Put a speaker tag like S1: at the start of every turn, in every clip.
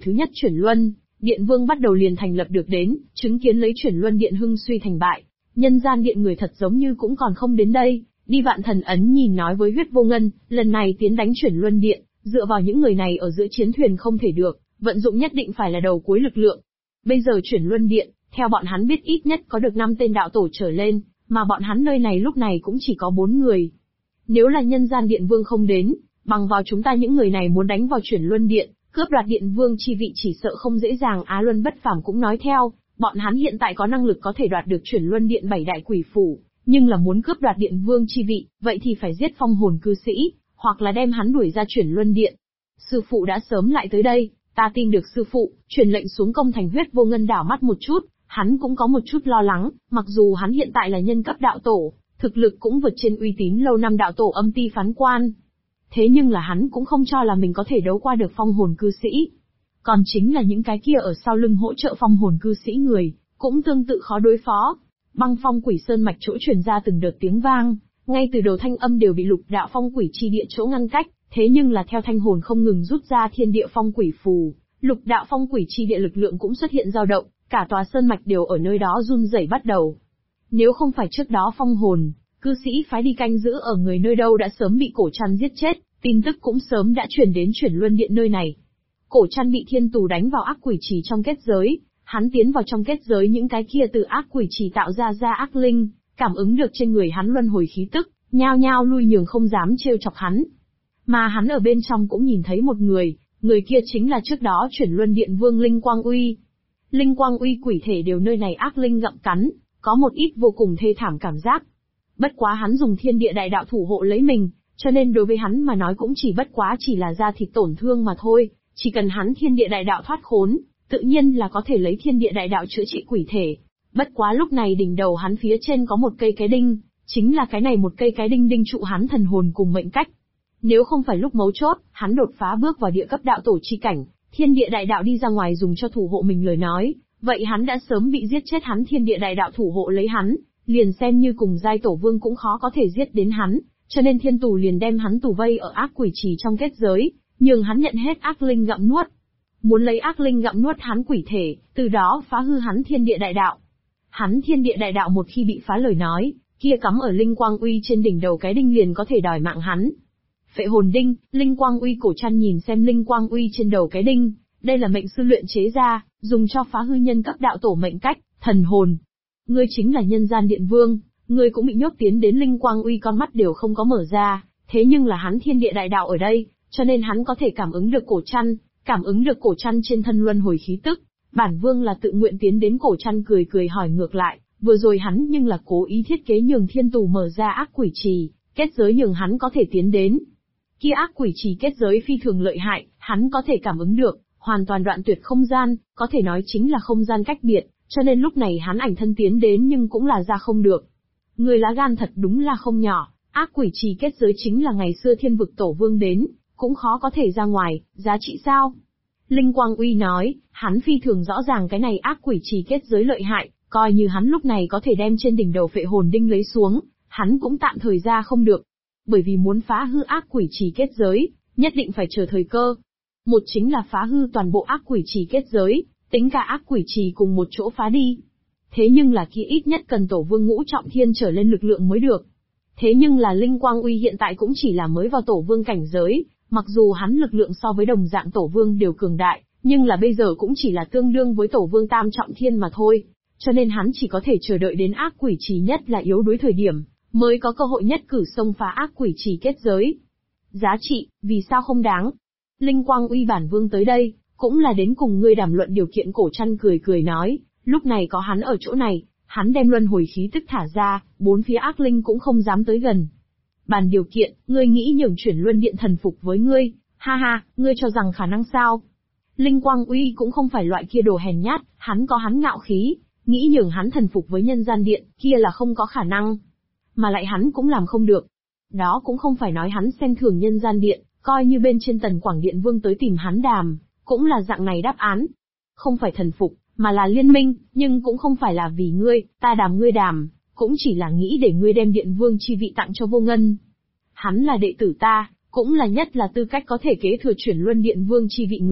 S1: Thứ nhất Chuyển Luân Điện Vương bắt đầu liền thành lập được đến, chứng kiến lấy Chuyển Luân Điện hưng suy thành bại. Nhân gian điện người thật giống như cũng còn không đến đây, đi Vạn Thần Ấn nhìn nói với Huyết Vô Ngân, lần này tiến đánh Chuyển Luân Điện, dựa vào những người này ở giữa chiến thuyền không thể được, vận dụng nhất định phải là đầu cuối lực lượng. Bây giờ Chuyển Luân Điện, theo bọn hắn biết ít nhất có được 5 tên đạo tổ trở lên, mà bọn hắn nơi này lúc này cũng chỉ có 4 người. Nếu là nhân gian điện vương không đến, bằng vào chúng ta những người này muốn đánh vào Chuyển Luân Điện, cướp đoạt điện vương chi vị chỉ sợ không dễ dàng. Á Luân Bất Phàm cũng nói theo, bọn hắn hiện tại có năng lực có thể đoạt được Chuyển Luân Điện 7 đại quỷ phủ, nhưng là muốn cướp đoạt điện vương chi vị, vậy thì phải giết phong hồn cư sĩ, hoặc là đem hắn đuổi ra Chuyển Luân Điện. Sư phụ đã sớm lại tới đây, ta tin được sư phụ, truyền lệnh xuống công thành. Huyết Vô Ngân đảo mắt một chút, hắn cũng có một chút lo lắng, mặc dù hắn hiện tại là nhân cấp đạo tổ, thực lực cũng vượt trên uy tín lâu năm đạo tổ Âm Ti Phán Quan. Thế nhưng là hắn cũng không cho là mình có thể đấu qua được phong hồn cư sĩ. Còn chính là những cái kia ở sau lưng hỗ trợ phong hồn cư sĩ người, cũng tương tự khó đối phó. Băng Phong Quỷ Sơn mạch chỗ truyền ra từng đợt tiếng vang, ngay từ đầu thanh âm đều bị Lục Đạo Phong Quỷ chi địa chỗ ngăn cách, thế nhưng là theo thanh hồn không ngừng rút ra thiên địa phong quỷ phù, Lục Đạo Phong Quỷ chi địa lực lượng cũng xuất hiện dao động, cả tòa sơn mạch đều ở nơi đó run rẩy bắt đầu. Nếu không phải trước đó phong hồn cư sĩ phái đi canh giữ ở người nơi đâu đã sớm bị Cổ Trăn giết chết, tin tức cũng sớm đã truyền đến Chuyển Luân Điện nơi này. Cổ Trăn bị thiên tù đánh vào ác quỷ trì trong kết giới, hắn tiến vào trong kết giới những cái kia từ ác quỷ trì tạo ra ác linh, cảm ứng được trên người hắn luân hồi khí tức, nhao nhao lui nhường không dám trêu chọc hắn. Mà hắn ở bên trong cũng nhìn thấy một người kia chính là trước đó Chuyển Luân Điện Vương Linh Quang Uy. Linh Quang Uy quỷ thể đều nơi này ác linh gặm cắn, có một ít vô cùng thê thảm cảm giác. Bất quá hắn dùng thiên địa đại đạo thủ hộ lấy mình, cho nên đối với hắn mà nói cũng chỉ là da thịt tổn thương mà thôi, chỉ cần hắn thiên địa đại đạo thoát khốn, tự nhiên là có thể lấy thiên địa đại đạo chữa trị quỷ thể. Bất quá lúc này đỉnh đầu hắn phía trên có một cây cái đinh, chính là cái này một cây cái đinh đinh trụ hắn thần hồn cùng mệnh cách. Nếu không phải lúc mấu chốt, hắn đột phá bước vào địa cấp đạo tổ chi cảnh, thiên địa đại đạo đi ra ngoài dùng cho thủ hộ mình lời nói, vậy hắn đã sớm bị giết chết. Hắn thiên địa đại đạo thủ hộ lấy hắn, liền xem như cùng giai tổ vương cũng khó có thể giết đến hắn, cho nên thiên tù liền đem hắn tù vây ở ác quỷ trì trong kết giới, nhường hắn nhận hết ác linh gặm nuốt. Muốn lấy ác linh gặm nuốt hắn quỷ thể, từ đó phá hư hắn thiên địa đại đạo. Hắn thiên địa đại đạo một khi bị phá lời nói, kia cắm ở Linh Quang Uy trên đỉnh đầu cái đinh liền có thể đòi mạng hắn. Phệ hồn đinh, Linh Quang Uy Cổ Trăn nhìn xem Linh Quang Uy trên đầu cái đinh, đây là mệnh sư luyện chế ra, dùng cho phá hư nhân cấp đạo tổ mệnh cách, thần hồn. Ngươi chính là nhân gian điện vương, ngươi cũng bị nhốt tiến đến Linh Quang Uy con mắt đều không có mở ra, thế nhưng là hắn thiên địa đại đạo ở đây, cho nên hắn có thể cảm ứng được Cổ Trăn, cảm ứng được Cổ Trăn trên thân luân hồi khí tức. Bản vương là tự nguyện tiến đến. Cổ Trăn cười cười hỏi ngược lại, vừa rồi hắn nhưng là cố ý thiết kế nhường thiên tù mở ra ác quỷ trì, kết giới nhường hắn có thể tiến đến. Kia ác quỷ trì kết giới phi thường lợi hại, hắn có thể cảm ứng được, hoàn toàn đoạn tuyệt không gian, có thể nói chính là không gian cách biệt, cho nên lúc này hắn ảnh thân tiến đến nhưng cũng là ra không được. Người lá gan thật đúng là không nhỏ, ác quỷ trì kết giới chính là ngày xưa thiên vực tổ vương đến, cũng khó có thể ra ngoài, giá trị sao? Linh Quang Uy nói, hắn phi thường rõ ràng cái này ác quỷ trì kết giới lợi hại, coi như hắn lúc này có thể đem trên đỉnh đầu phệ hồn đinh lấy xuống, hắn cũng tạm thời ra không được. Bởi vì muốn phá hư ác quỷ trì kết giới, nhất định phải chờ thời cơ. Một chính là phá hư toàn bộ ác quỷ trì kết giới, tính cả ác quỷ trì cùng một chỗ phá đi. Thế nhưng là kia ít nhất cần tổ vương ngũ trọng thiên trở lên lực lượng mới được. Thế nhưng là Linh Quang Uy hiện tại cũng chỉ là mới vào tổ vương cảnh giới, mặc dù hắn lực lượng so với đồng dạng tổ vương đều cường đại, nhưng là bây giờ cũng chỉ là tương đương với tổ vương tam trọng thiên mà thôi, cho nên hắn chỉ có thể chờ đợi đến ác quỷ trì nhất là yếu đuối thời điểm, mới có cơ hội nhất cử xông phá ác quỷ trì kết giới. Giá trị, vì sao không đáng? Linh Quang Uy bản vương tới đây, cũng là đến cùng ngươi đàm luận điều kiện. Cổ Trăn cười cười nói, lúc này có hắn ở chỗ này, hắn đem luân hồi khí tức thả ra, bốn phía ác linh cũng không dám tới gần. Bàn điều kiện, ngươi nghĩ nhường Chuyển Luân Điện thần phục với ngươi, ha ha, ngươi cho rằng khả năng sao? Linh Quang Uy cũng không phải loại kia đồ hèn nhát, hắn có hắn ngạo khí, nghĩ nhường hắn thần phục với nhân gian điện, kia là không có khả năng. Mà lại hắn cũng làm không được. Đó cũng không phải nói hắn xem thường nhân gian điện, coi như bên trên Tần Quảng Điện Vương tới tìm hắn đàm, cũng là dạng này đáp án. Không phải thần phục, mà là liên minh, nhưng cũng không phải là vì ngươi, ta đàm ngươi đàm, cũng chỉ là nghĩ để ngươi đem Điện Vương chi vị tặng cho Vô Ngân. Hắn là đệ tử ta, cũng là nhất là tư cách có thể kế thừa Chuyển Luân Điện Vương chi vị người,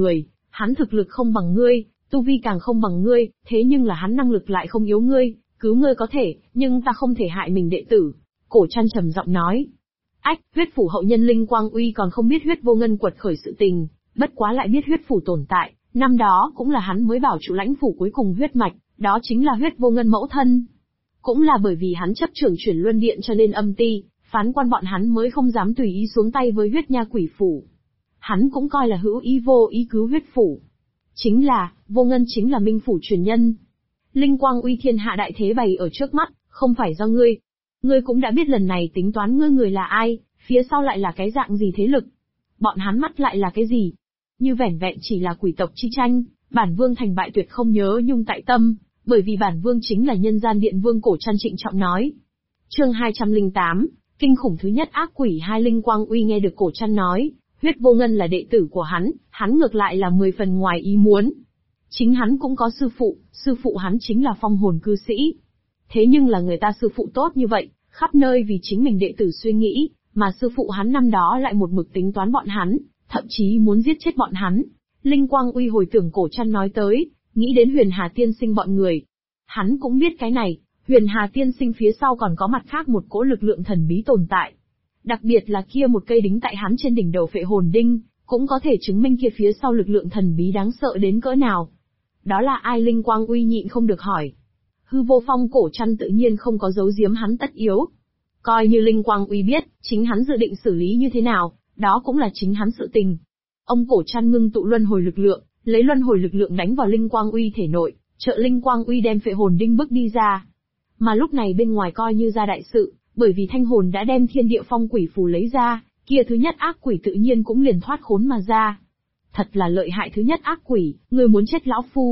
S1: Hắn thực lực không bằng ngươi, tu vi càng không bằng ngươi, thế nhưng là hắn năng lực lại không yếu ngươi, cứu ngươi có thể, nhưng ta không thể hại mình đệ tử. Cổ Trăn trầm giọng nói. Ách, huyết phủ hậu nhân Linh Quang Uy còn không biết huyết vô ngân quật khởi sự tình, bất quá lại biết huyết phủ tồn tại, năm đó cũng là hắn mới bảo trụ lãnh phủ cuối cùng huyết mạch, đó chính là huyết vô ngân mẫu thân. Cũng là bởi vì hắn chấp trưởng chuyển luân điện cho nên âm ti, phán quan bọn hắn mới không dám tùy ý xuống tay với huyết nha quỷ phủ. Hắn cũng coi là hữu ý vô ý cứu huyết phủ. Chính là, vô ngân chính là minh phủ truyền nhân. Linh Quang Uy thiên hạ đại thế bày ở trước mắt, không phải do ngươi. Ngươi cũng đã biết lần này tính toán ngươi người là ai, phía sau lại là cái dạng gì thế lực. Bọn hắn mắt lại là cái gì? Như vẻn vẹn chỉ là quỷ tộc chi tranh, bản vương thành bại tuyệt không nhớ nhung tại tâm, bởi vì bản vương chính là nhân gian điện vương. Cổ Trăn trịnh trọng nói. Chương 208, kinh khủng thứ nhất ác quỷ hai. Linh Quang Uy nghe được Cổ Trăn nói, huyết vô ngân là đệ tử của hắn ngược lại là 10 phần ngoài ý muốn. Chính hắn cũng có sư phụ hắn chính là phong hồn cư sĩ. Thế nhưng là người ta sư phụ tốt như vậy, khắp nơi vì chính mình đệ tử suy nghĩ, mà sư phụ hắn năm đó lại một mực tính toán bọn hắn, thậm chí muốn giết chết bọn hắn. Linh Quang Uy hồi tưởng Cổ Trăn nói tới, nghĩ đến Huyền Hà tiên sinh bọn người. Hắn cũng biết cái này, Huyền Hà tiên sinh phía sau còn có mặt khác một cỗ lực lượng thần bí tồn tại. Đặc biệt là kia một cây đính tại hắn trên đỉnh đầu phệ hồn đinh, cũng có thể chứng minh kia phía sau lực lượng thần bí đáng sợ đến cỡ nào. Đó là ai? Linh Quang Uy nhịn không được hỏi. Hư Vô Phong. Cổ Trăn tự nhiên không có giấu giếm hắn tất yếu. Coi như Linh Quang Uy biết, chính hắn dự định xử lý như thế nào, đó cũng là chính hắn sự tình. Ông Cổ Trăn ngưng tụ luân hồi lực lượng, lấy luân hồi lực lượng đánh vào Linh Quang Uy thể nội, trợ Linh Quang Uy đem phệ hồn đinh bước đi ra. Mà lúc này bên ngoài coi như ra đại sự, bởi vì thanh hồn đã đem thiên địa phong quỷ phù lấy ra, kia thứ nhất ác quỷ tự nhiên cũng liền thoát khốn mà ra. Thật là lợi hại thứ nhất ác quỷ, ngươi muốn chết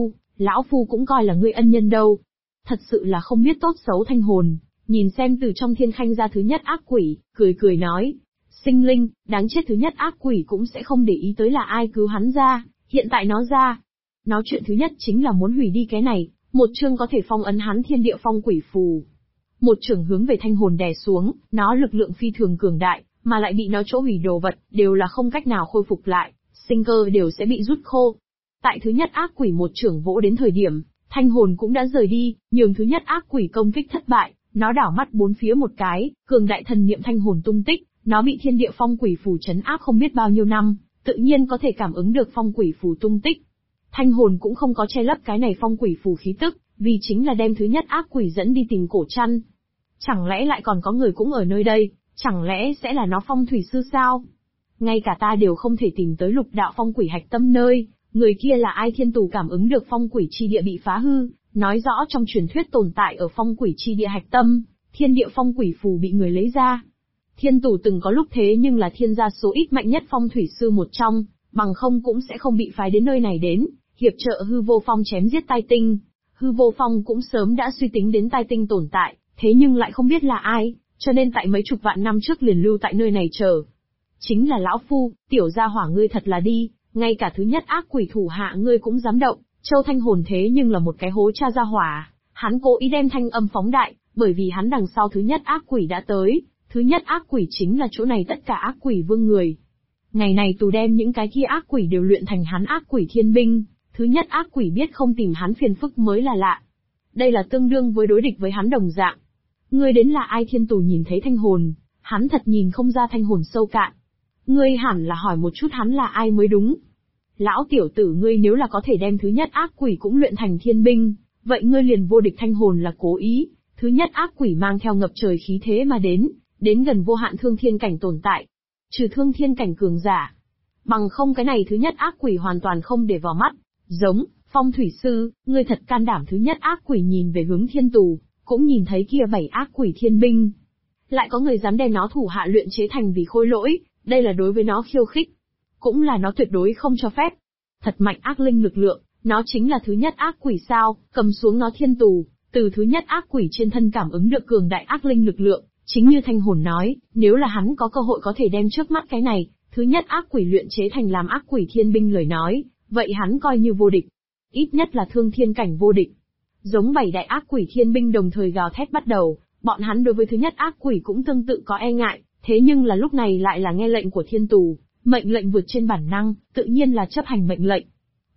S1: lão phu cũng coi là ngươi ân nhân đâu. Thật sự là không biết tốt xấu. Thanh hồn, nhìn xem từ trong thiên khanh ra thứ nhất ác quỷ, cười nói. Sinh linh, đáng chết, thứ nhất ác quỷ cũng sẽ không để ý tới là ai cứu hắn ra, hiện tại nó ra. Nó chuyện thứ nhất chính là muốn hủy đi cái này, một chương có thể phong ấn hắn thiên địa phong quỷ phù. Một chưởng hướng về thanh hồn đè xuống, nó lực lượng phi thường cường đại, mà lại bị nó chỗ hủy đồ vật, đều là không cách nào khôi phục lại, sinh cơ đều sẽ bị rút khô. Tại thứ nhất ác quỷ một chưởng vỗ đến thời điểm, thanh hồn cũng đã rời đi, nhường thứ nhất ác quỷ công kích thất bại, nó đảo mắt bốn phía một cái, cường đại thần niệm thanh hồn tung tích, nó bị thiên địa phong quỷ phù trấn áp không biết bao nhiêu năm, tự nhiên có thể cảm ứng được phong quỷ phù tung tích. Thanh hồn cũng không có che lấp cái này phong quỷ phù khí tức, vì chính là đem thứ nhất ác quỷ dẫn đi tìm Cổ Trăn. Chẳng lẽ lại còn có người cũng ở nơi đây, chẳng lẽ sẽ là nó phong thủy sư sao? Ngay cả ta đều không thể tìm tới lục đạo phong quỷ hạch tâm nơi, người kia là ai? Thiên Tù cảm ứng được phong quỷ chi địa bị phá hư, nói rõ trong truyền thuyết tồn tại ở phong quỷ chi địa hạch tâm, thiên địa phong quỷ phù bị người lấy ra. Thiên Tù từng có lúc thế nhưng là thiên gia số ít mạnh nhất phong thủy sư một trong, bằng không cũng sẽ không bị phái đến nơi này đến, hiệp trợ Hư Vô Phong chém giết Tai Tinh. Hư Vô Phong cũng sớm đã suy tính đến Tai Tinh tồn tại, thế nhưng lại không biết là ai, cho nên tại mấy chục vạn năm trước liền lưu tại nơi này chờ. Chính là lão phu, tiểu gia hỏa ngươi thật là đi, ngay cả thứ nhất ác quỷ thủ hạ ngươi cũng dám động. Châu Thanh Hồn thế nhưng là một cái hố cha gia hỏa, hắn cố ý đem thanh âm phóng đại, bởi vì hắn đằng sau thứ nhất ác quỷ đã tới, thứ nhất ác quỷ chính là chỗ này tất cả ác quỷ vương người. Ngày này tù đem những cái kia ác quỷ đều luyện thành hắn ác quỷ thiên binh, thứ nhất ác quỷ biết không tìm hắn phiền phức mới là lạ. Đây là tương đương với đối địch với hắn đồng dạng. Ngươi đến là ai? Thiên Tù nhìn thấy thanh hồn, hắn thật nhìn không ra thanh hồn sâu cạn. Ngươi hẳn là hỏi một chút hắn là ai mới đúng. Lão tiểu tử, ngươi nếu là có thể đem thứ nhất ác quỷ cũng luyện thành thiên binh, vậy ngươi liền vô địch. Thanh hồn là cố ý, thứ nhất ác quỷ mang theo ngập trời khí thế mà đến gần vô hạn thương thiên cảnh tồn tại. Trừ thương thiên cảnh cường giả. Bằng không cái này thứ nhất ác quỷ hoàn toàn không để vào mắt. Giống, phong thủy sư, ngươi thật can đảm. Thứ nhất ác quỷ nhìn về hướng Thiên Tù, cũng nhìn thấy kia 7 ác quỷ thiên binh. Lại có người dám đem nó thủ hạ luyện chế thành vì khôi lỗi, đây là đối với nó khiêu khích. Cũng là nó tuyệt đối không cho phép. Thật mạnh ác linh lực lượng, nó chính là thứ nhất ác quỷ sao? Cầm xuống nó. Thiên Tù, từ thứ nhất ác quỷ trên thân cảm ứng được cường đại ác linh lực lượng, chính như thanh hồn nói, nếu là hắn có cơ hội có thể đem trước mắt cái này, thứ nhất ác quỷ luyện chế thành làm ác quỷ thiên binh lời nói, vậy hắn coi như vô địch. Ít nhất là thương thiên cảnh vô địch. Giống 7 đại ác quỷ thiên binh đồng thời gào thét bắt đầu, bọn hắn đối với thứ nhất ác quỷ cũng tương tự có e ngại, thế nhưng là lúc này lại là nghe lệnh của Thiên Tù, mệnh lệnh vượt trên bản năng, tự nhiên là chấp hành mệnh lệnh.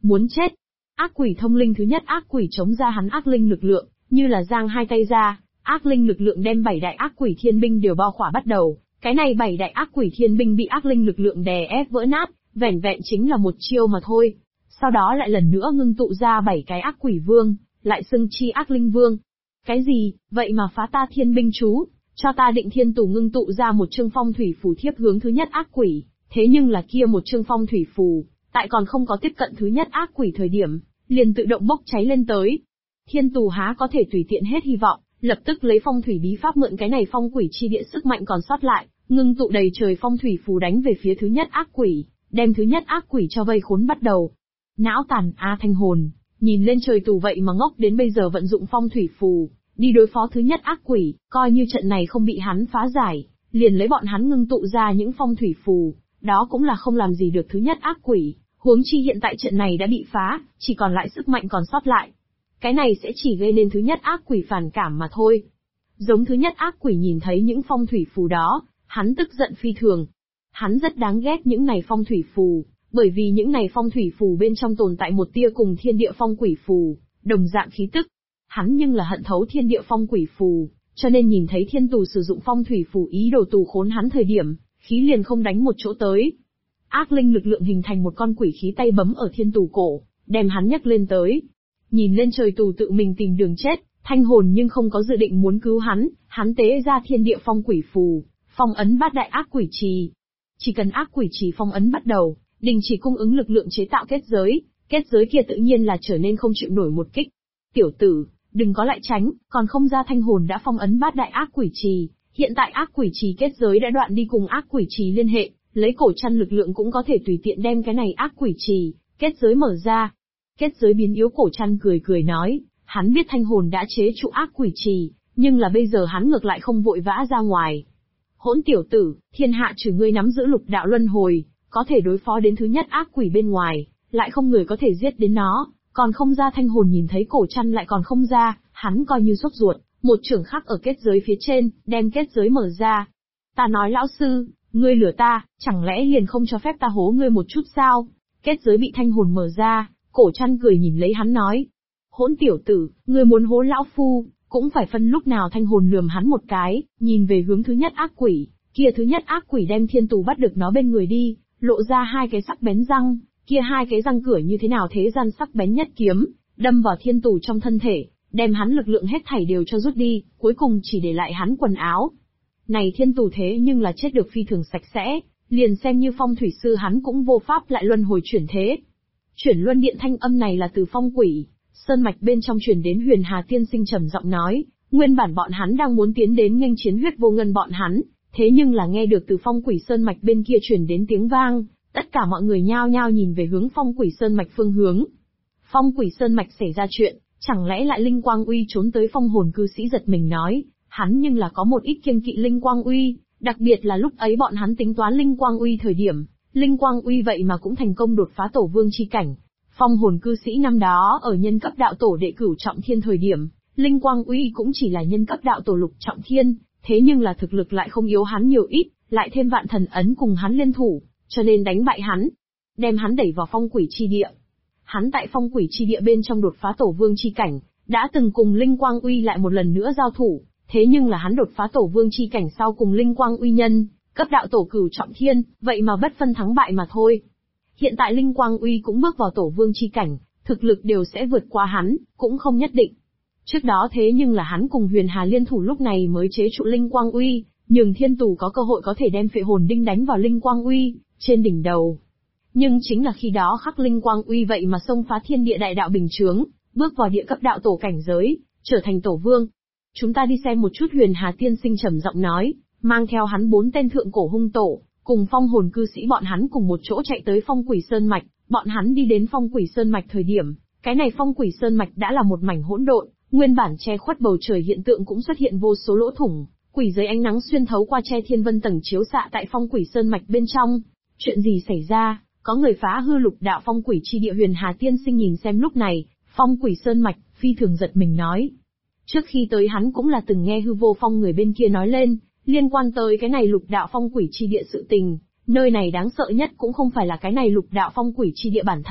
S1: Muốn chết. Ác quỷ thông linh thứ nhất ác quỷ chống ra hắn ác linh lực lượng, như là giang hai tay ra, ác linh lực lượng đem 7 đại ác quỷ thiên binh đều bao khỏa bắt đầu. Cái này 7 đại ác quỷ thiên binh bị ác linh lực lượng đè ép vỡ nát, vẻn vẹn chính là một chiêu mà thôi. Sau đó lại lần nữa ngưng tụ ra 7 cái ác quỷ vương, lại xưng chi ác linh vương. Cái gì, vậy mà phá ta thiên binh chú, cho ta Định Thiên Tù ngưng tụ ra một chương phong thủy phù thiếp hướng thứ nhất ác quỷ, thế nhưng là kia một chương phong thủy phù, tại còn không có tiếp cận thứ nhất ác quỷ thời điểm, liền tự động bốc cháy lên tới. Thiên Tù há có thể tùy tiện hết hy vọng, lập tức lấy phong thủy bí pháp mượn cái này phong quỷ chi địa sức mạnh còn sót lại, ngưng tụ đầy trời phong thủy phù đánh về phía thứ nhất ác quỷ, đem thứ nhất ác quỷ cho vây khốn bắt đầu. Não tàn Thanh Hồn, nhìn lên trời tù vậy mà ngốc đến bây giờ vận dụng phong thủy phù, đi đối phó thứ nhất ác quỷ, coi như trận này không bị hắn phá giải, liền lấy bọn hắn ngưng tụ ra những phong thủy phù, đó cũng là không làm gì được thứ nhất ác quỷ, huống chi hiện tại trận này đã bị phá, chỉ còn lại sức mạnh còn sót lại. Cái này sẽ chỉ gây nên thứ nhất ác quỷ phản cảm mà thôi. Giống thứ nhất ác quỷ nhìn thấy những phong thủy phù đó, hắn tức giận phi thường. Hắn rất đáng ghét những này phong thủy phù, bởi vì những này phong thủy phù bên trong tồn tại một tia cùng thiên địa phong quỷ phù, đồng dạng khí tức. Hắn nhưng là hận thấu thiên địa phong quỷ phù, cho nên nhìn thấy Thiên Tù sử dụng phong thủy phù ý đồ tù khốn hắn thời điểm, khí liền không đánh một chỗ tới. Ác linh lực lượng hình thành một con quỷ khí tay bấm ở Thiên Tù cổ, đem hắn nhấc lên tới. Nhìn lên trời tù tự mình tìm đường chết, Thanh Hồn nhưng không có dự định muốn cứu hắn tế ra thiên địa phong quỷ phù, phong ấn bát đại ác quỷ trì. Chỉ cần ác quỷ trì phong ấn bắt đầu, đình chỉ cung ứng lực lượng chế tạo kết giới kia tự nhiên là trở nên không chịu nổi một kích. Tiểu tử, đừng có lại tránh, còn không ra Thanh Hồn đã phong ấn bát đại ác quỷ trì, hiện tại ác quỷ trì kết giới đã đoạn đi cùng ác quỷ trì liên hệ, lấy cổ chăn lực lượng cũng có thể tùy tiện đem cái này ác quỷ trì, kết giới mở ra. Kết giới biến yếu cổ chăn cười nói, hắn biết Thanh Hồn đã chế trụ ác quỷ trì, nhưng là bây giờ hắn ngược lại không vội vã ra ngoài. Hỗn tiểu tử, thiên hạ trừ ngươi nắm giữ lục đạo luân hồi, có thể đối phó đến thứ nhất ác quỷ bên ngoài, lại không người có thể giết đến nó, còn không ra. Thanh Hồn nhìn thấy cổ chăn lại còn không ra, hắn coi như sốt ruột, một chưởng khắc ở kết giới phía trên, đem kết giới mở ra. Ta nói lão sư, ngươi lừa ta, chẳng lẽ liền không cho phép ta hố ngươi một chút sao? Kết giới bị Thanh Hồn mở ra, cổ chăn cười nhìn lấy hắn nói. Hỗn tiểu tử, ngươi muốn hố lão phu, cũng phải phân lúc nào. Thanh Hồn lườm hắn một cái, nhìn về hướng thứ nhất ác quỷ, kia thứ nhất ác quỷ đem Thiên Tù bắt được nó bên người đi, lộ ra hai cái sắc bén răng, kia hai cái răng cửa như thế nào thế gian sắc bén nhất kiếm, đâm vào Thiên Tù trong thân thể, đem hắn lực lượng hết thảy đều cho rút đi, cuối cùng chỉ để lại hắn quần áo. Này Thiên Tù thế nhưng là chết được phi thường sạch sẽ, liền xem như phong thủy sư hắn cũng vô pháp lại luân hồi chuyển thế. Chuyển luân điện thanh âm này là từ phong quỷ sơn mạch bên trong truyền đến. Huyền Hà tiên sinh trầm giọng nói, nguyên bản bọn hắn đang muốn tiến đến nghênh chiến Huyết Vô Ngân bọn hắn, thế nhưng là nghe được từ phong quỷ sơn mạch bên kia truyền đến tiếng vang, tất cả mọi người nhao nhao nhìn về hướng phong quỷ sơn mạch phương hướng. Phong quỷ sơn mạch xảy ra chuyện, chẳng lẽ lại Linh Quang Uy trốn tới? Phong hồn cư sĩ giật mình nói, hắn nhưng là có một ít kiêng kỵ Linh Quang Uy, đặc biệt là lúc ấy bọn hắn tính toán Linh Quang Uy thời điểm, Linh Quang Uy vậy mà cũng thành công đột phá tổ vương chi cảnh. Phong hồn cư sĩ năm đó ở nhân cấp đạo tổ đệ cửu trọng thiên thời điểm, Linh Quang Uy cũng chỉ là nhân cấp đạo tổ lục trọng thiên, thế nhưng là thực lực lại không yếu hắn nhiều ít, lại thêm vạn thần ấn cùng hắn liên thủ, cho nên đánh bại hắn, đem hắn đẩy vào phong quỷ chi địa. Hắn tại phong quỷ chi địa bên trong đột phá tổ vương chi cảnh, đã từng cùng Linh Quang Uy lại một lần nữa giao thủ, thế nhưng là hắn đột phá tổ vương chi cảnh sau cùng Linh Quang Uy nhân cấp đạo tổ cửu trọng thiên, vậy mà bất phân thắng bại mà thôi. Hiện tại Linh Quang Uy cũng bước vào tổ vương chi cảnh, thực lực đều sẽ vượt qua hắn, cũng không nhất định. Trước đó thế nhưng là hắn cùng Huyền Hà liên thủ lúc này mới chế trụ Linh Quang Uy, nhường Thiên Tù có cơ hội có thể đem phệ hồn đinh đánh vào Linh Quang Uy trên đỉnh đầu. Nhưng chính là khi đó khắc Linh Quang Uy vậy mà xông phá thiên địa đại đạo bình chướng, bước vào địa cấp đạo tổ cảnh giới, trở thành tổ vương. Chúng ta đi xem một chút. Huyền Hà tiên sinh trầm giọng nói, mang theo hắn 4 tên thượng cổ hung tổ, cùng phong hồn cư sĩ bọn hắn cùng một chỗ chạy tới phong quỷ sơn mạch. Bọn hắn đi đến phong quỷ sơn mạch thời điểm, cái này phong quỷ sơn mạch đã là một mảnh hỗn độn, nguyên bản che khuất bầu trời hiện tượng cũng xuất hiện vô số lỗ thủng, quỷ giới ánh nắng xuyên thấu qua che thiên vân tầng chiếu xạ tại phong quỷ sơn mạch bên trong. Chuyện gì xảy ra? Có người phá hư lục đạo phong quỷ chi địa. Huyền Hà tiên sinh nhìn xem lúc này, phong quỷ sơn mạch, phi thường giật mình nói. Trước khi tới hắn cũng là từng nghe hư vô phong người bên kia nói lên, liên quan tới cái này lục đạo phong quỷ chi địa sự tình, nơi này đáng sợ nhất cũng không phải là cái này lục đạo phong quỷ chi địa bản thân,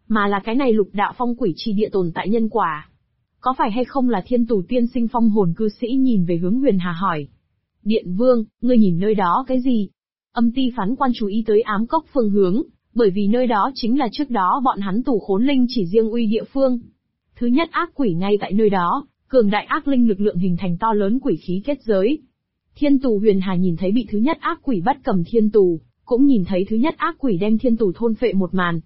S1: mà là cái này lục đạo phong quỷ chi địa tồn tại nhân quả. Có phải hay không là thiên tù tiên sinh phong hồn cư sĩ nhìn về hướng Huyền Hà hỏi. Điện vương, ngươi nhìn nơi đó cái gì? Âm ti phán quan chú ý tới ám cốc phương hướng, bởi vì nơi đó chính là trước đó bọn hắn tù khốn linh chỉ riêng uy địa phương. Thứ nhất ác quỷ ngay tại nơi đó, cường đại ác linh lực lượng hình thành to lớn quỷ khí kết giới. Thiên tù Huyền Hà nhìn thấy bị thứ nhất ác quỷ bắt cầm thiên tù, cũng nhìn thấy thứ nhất ác quỷ đem thiên tù thôn phệ một màn.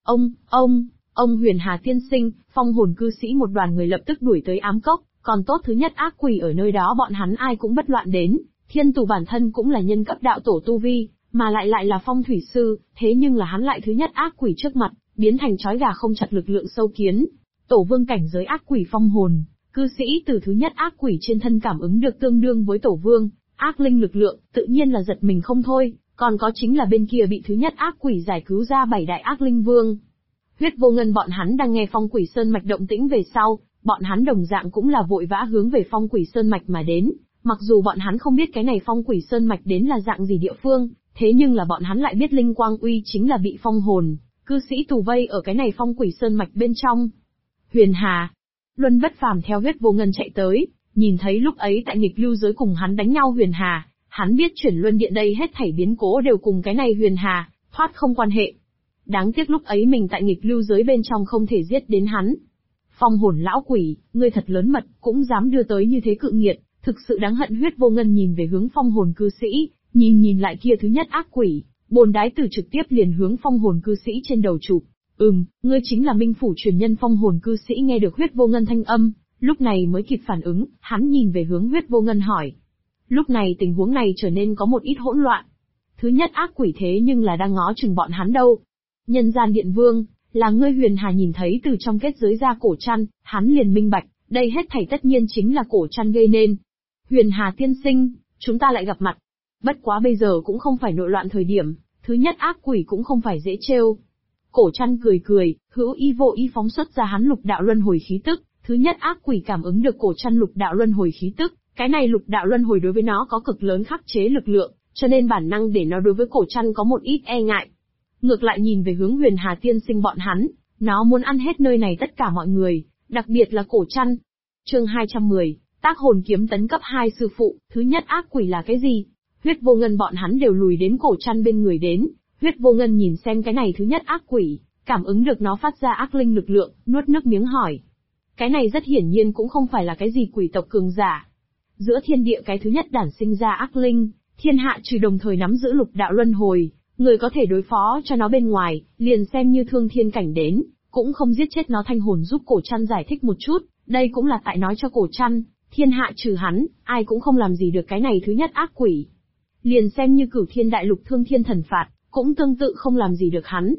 S1: Ông Huyền Hà tiên sinh, phong hồn cư sĩ một đoàn người lập tức đuổi tới ám cốc, còn tốt thứ nhất ác quỷ ở nơi đó bọn hắn ai cũng bất loạn đến, thiên tù bản thân cũng là nhân cấp đạo tổ tu vi, mà lại là phong thủy sư, thế nhưng là hắn lại thứ nhất ác quỷ trước mặt, biến thành chói gà không chặt lực lượng sâu kiến. Tổ vương cảnh giới ác quỷ phong hồn, cư sĩ từ thứ nhất ác quỷ trên thân cảm ứng được tương đương với tổ vương, ác linh lực lượng, tự nhiên là giật mình không thôi, còn có chính là bên kia bị thứ nhất ác quỷ giải cứu ra 7 đại ác linh vương. Huyết vô ngân bọn hắn đang nghe phong quỷ sơn mạch động tĩnh về sau, bọn hắn đồng dạng cũng là vội vã hướng về phong quỷ sơn mạch mà đến, mặc dù bọn hắn không biết cái này phong quỷ sơn mạch đến là dạng gì địa phương, thế nhưng là bọn hắn lại biết Linh Quang Uy chính là bị phong hồn, cư sĩ tù vây ở cái này phong quỷ sơn mạch bên trong. Huyền Hà, Luân Bất Phàm theo Huyết vô ngân chạy tới, nhìn thấy lúc ấy tại nghịch lưu giới cùng hắn đánh nhau Huyền Hà, hắn biết chuyển luân điện đây hết thảy biến cố đều cùng cái này Huyền Hà, thoát không quan hệ. Đáng tiếc lúc ấy mình tại nghịch lưu giới bên trong không thể giết đến hắn. Phong hồn lão quỷ, ngươi thật lớn mật, cũng dám đưa tới như thế cự nghiệt, thực sự đáng hận. Huyết vô ngân nhìn về hướng phong hồn cư sĩ, nhìn lại kia thứ nhất ác quỷ, bồn đái tử trực tiếp liền hướng phong hồn cư sĩ trên đầu chụp. Ngươi chính là minh phủ truyền nhân. Phong hồn cư sĩ nghe được Huyết vô ngân thanh âm, lúc này mới kịp phản ứng, hắn nhìn về hướng Huyết vô ngân hỏi. Lúc này tình huống này trở nên có một ít hỗn loạn. Thứ nhất ác quỷ thế nhưng là đang ngó chừng bọn hắn đâu. Nhân gian điện vương, là ngươi. Huyền Hà nhìn thấy từ trong kết giới ra cổ chăn, hắn liền minh bạch, đây hết thảy tất nhiên chính là cổ chăn gây nên. Huyền Hà tiên sinh, chúng ta lại gặp mặt. Bất quá bây giờ cũng không phải nội loạn thời điểm, thứ nhất ác quỷ cũng không phải dễ trêu. Cổ chăn cười, hữu ý vô ý phóng xuất ra hắn lục đạo luân hồi khí tức, thứ nhất ác quỷ cảm ứng được cổ chăn lục đạo luân hồi khí tức, cái này lục đạo luân hồi đối với nó có cực lớn khắc chế lực lượng, cho nên bản năng để nó đối với cổ chăn có một ít e ngại. Ngược lại nhìn về hướng Huyền Hà tiên sinh bọn hắn, nó muốn ăn hết nơi này tất cả mọi người, đặc biệt là cổ chăn. Chương 210, tác hồn kiếm tấn cấp 2 sư phụ, thứ nhất ác quỷ là cái gì? Huyết vô ngân bọn hắn đều lùi đến cổ chăn bên người đến, Huyết vô ngân nhìn xem cái này thứ nhất ác quỷ, cảm ứng được nó phát ra ác linh lực lượng, nuốt nước miếng hỏi. Cái này rất hiển nhiên cũng không phải là cái gì quỷ tộc cường giả. Giữa thiên địa cái thứ nhất đản sinh ra ác linh, thiên hạ trừ đồng thời nắm giữ lục đạo luân hồi, người có thể đối phó cho nó bên ngoài, liền xem như thương thiên cảnh đến, cũng không giết chết nó. Thanh hồn giúp cổ chăn giải thích một chút, đây cũng là tại nói cho cổ chăn, thiên hạ trừ hắn, ai cũng không làm gì được cái này thứ nhất ác quỷ. Liền xem như cửu thiên đại lục thương thiên thần phạt, cũng tương tự không làm gì được hắn.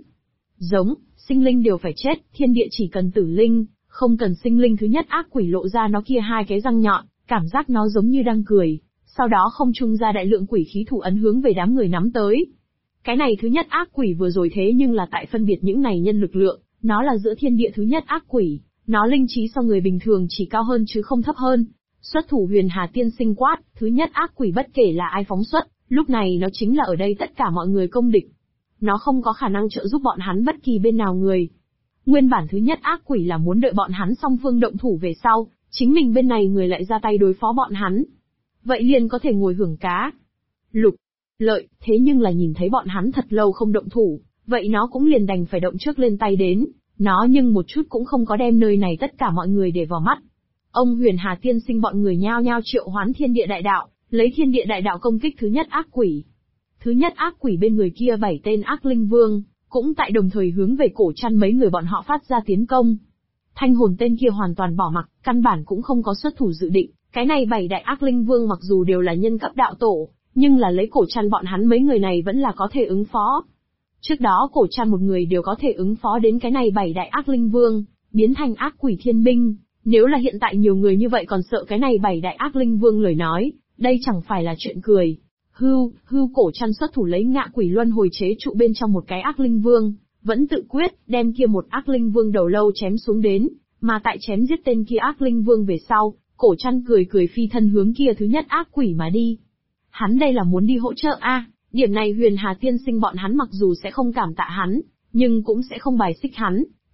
S1: Sinh linh đều phải chết, thiên địa chỉ cần tử linh, không cần sinh linh. Thứ nhất ác quỷ lộ ra nó kia hai cái răng nhọn, cảm giác nó giống như đang cười, sau đó không trung ra đại lượng quỷ khí thủ ấn hướng về đám người nắm tới. Cái này thứ nhất ác quỷ vừa rồi thế nhưng là tại phân biệt những này nhân lực lượng, nó là giữa thiên địa thứ nhất ác quỷ, nó linh trí so người bình thường chỉ cao hơn chứ không thấp hơn. Xuất thủ Huyền Hà tiên sinh quát, thứ nhất ác quỷ bất kể là ai phóng xuất, lúc này nó chính là ở đây tất cả mọi người công địch. Nó không có khả năng trợ giúp bọn hắn bất kỳ bên nào người. Nguyên bản thứ nhất ác quỷ là muốn đợi bọn hắn song phương động thủ về sau, chính mình bên này người lại ra tay đối phó bọn hắn. Vậy liền có thể ngồi hưởng cá. Lục lợi, thế nhưng là nhìn thấy bọn hắn thật lâu không động thủ, vậy nó cũng liền đành phải động trước lên tay đến, nó nhưng một chút cũng không có đem nơi này tất cả mọi người để vào mắt. Ông Huyền Hà tiên sinh bọn người nhao nhao triệu hoán thiên địa đại đạo, lấy thiên địa đại đạo công kích thứ nhất ác quỷ. Thứ nhất ác quỷ bên người kia 7 tên ác linh vương, cũng tại đồng thời hướng về cổ chăn mấy người bọn họ phát ra tiến công. Thanh hồn tên kia hoàn toàn bỏ mặc, căn bản cũng không có xuất thủ dự định, cái này 7 đại ác linh vương mặc dù đều là nhân cấp đạo tổ, nhưng là lấy cổ chăn bọn hắn mấy người này vẫn là có thể ứng phó. Trước đó cổ chăn một người đều có thể ứng phó đến cái này 7 đại ác linh vương, biến thành ác quỷ thiên binh, nếu là hiện tại nhiều người như vậy còn sợ cái này 7 đại ác linh vương lời nói, đây chẳng phải là chuyện cười. Hưu cổ chăn xuất thủ lấy ngạ quỷ luân hồi chế trụ bên trong một cái ác linh vương, vẫn tự quyết đem kia một ác linh vương đầu lâu chém xuống đến, mà tại chém giết tên kia ác linh vương về sau, cổ chăn cười phi thân hướng kia thứ nhất ác quỷ mà đi. Hắn đây là muốn đi hỗ trợ a, điểm này Huyền Hà tiên sinh bọn hắn mặc dù sẽ không cảm tạ hắn, nhưng cũng sẽ không bài xích hắn,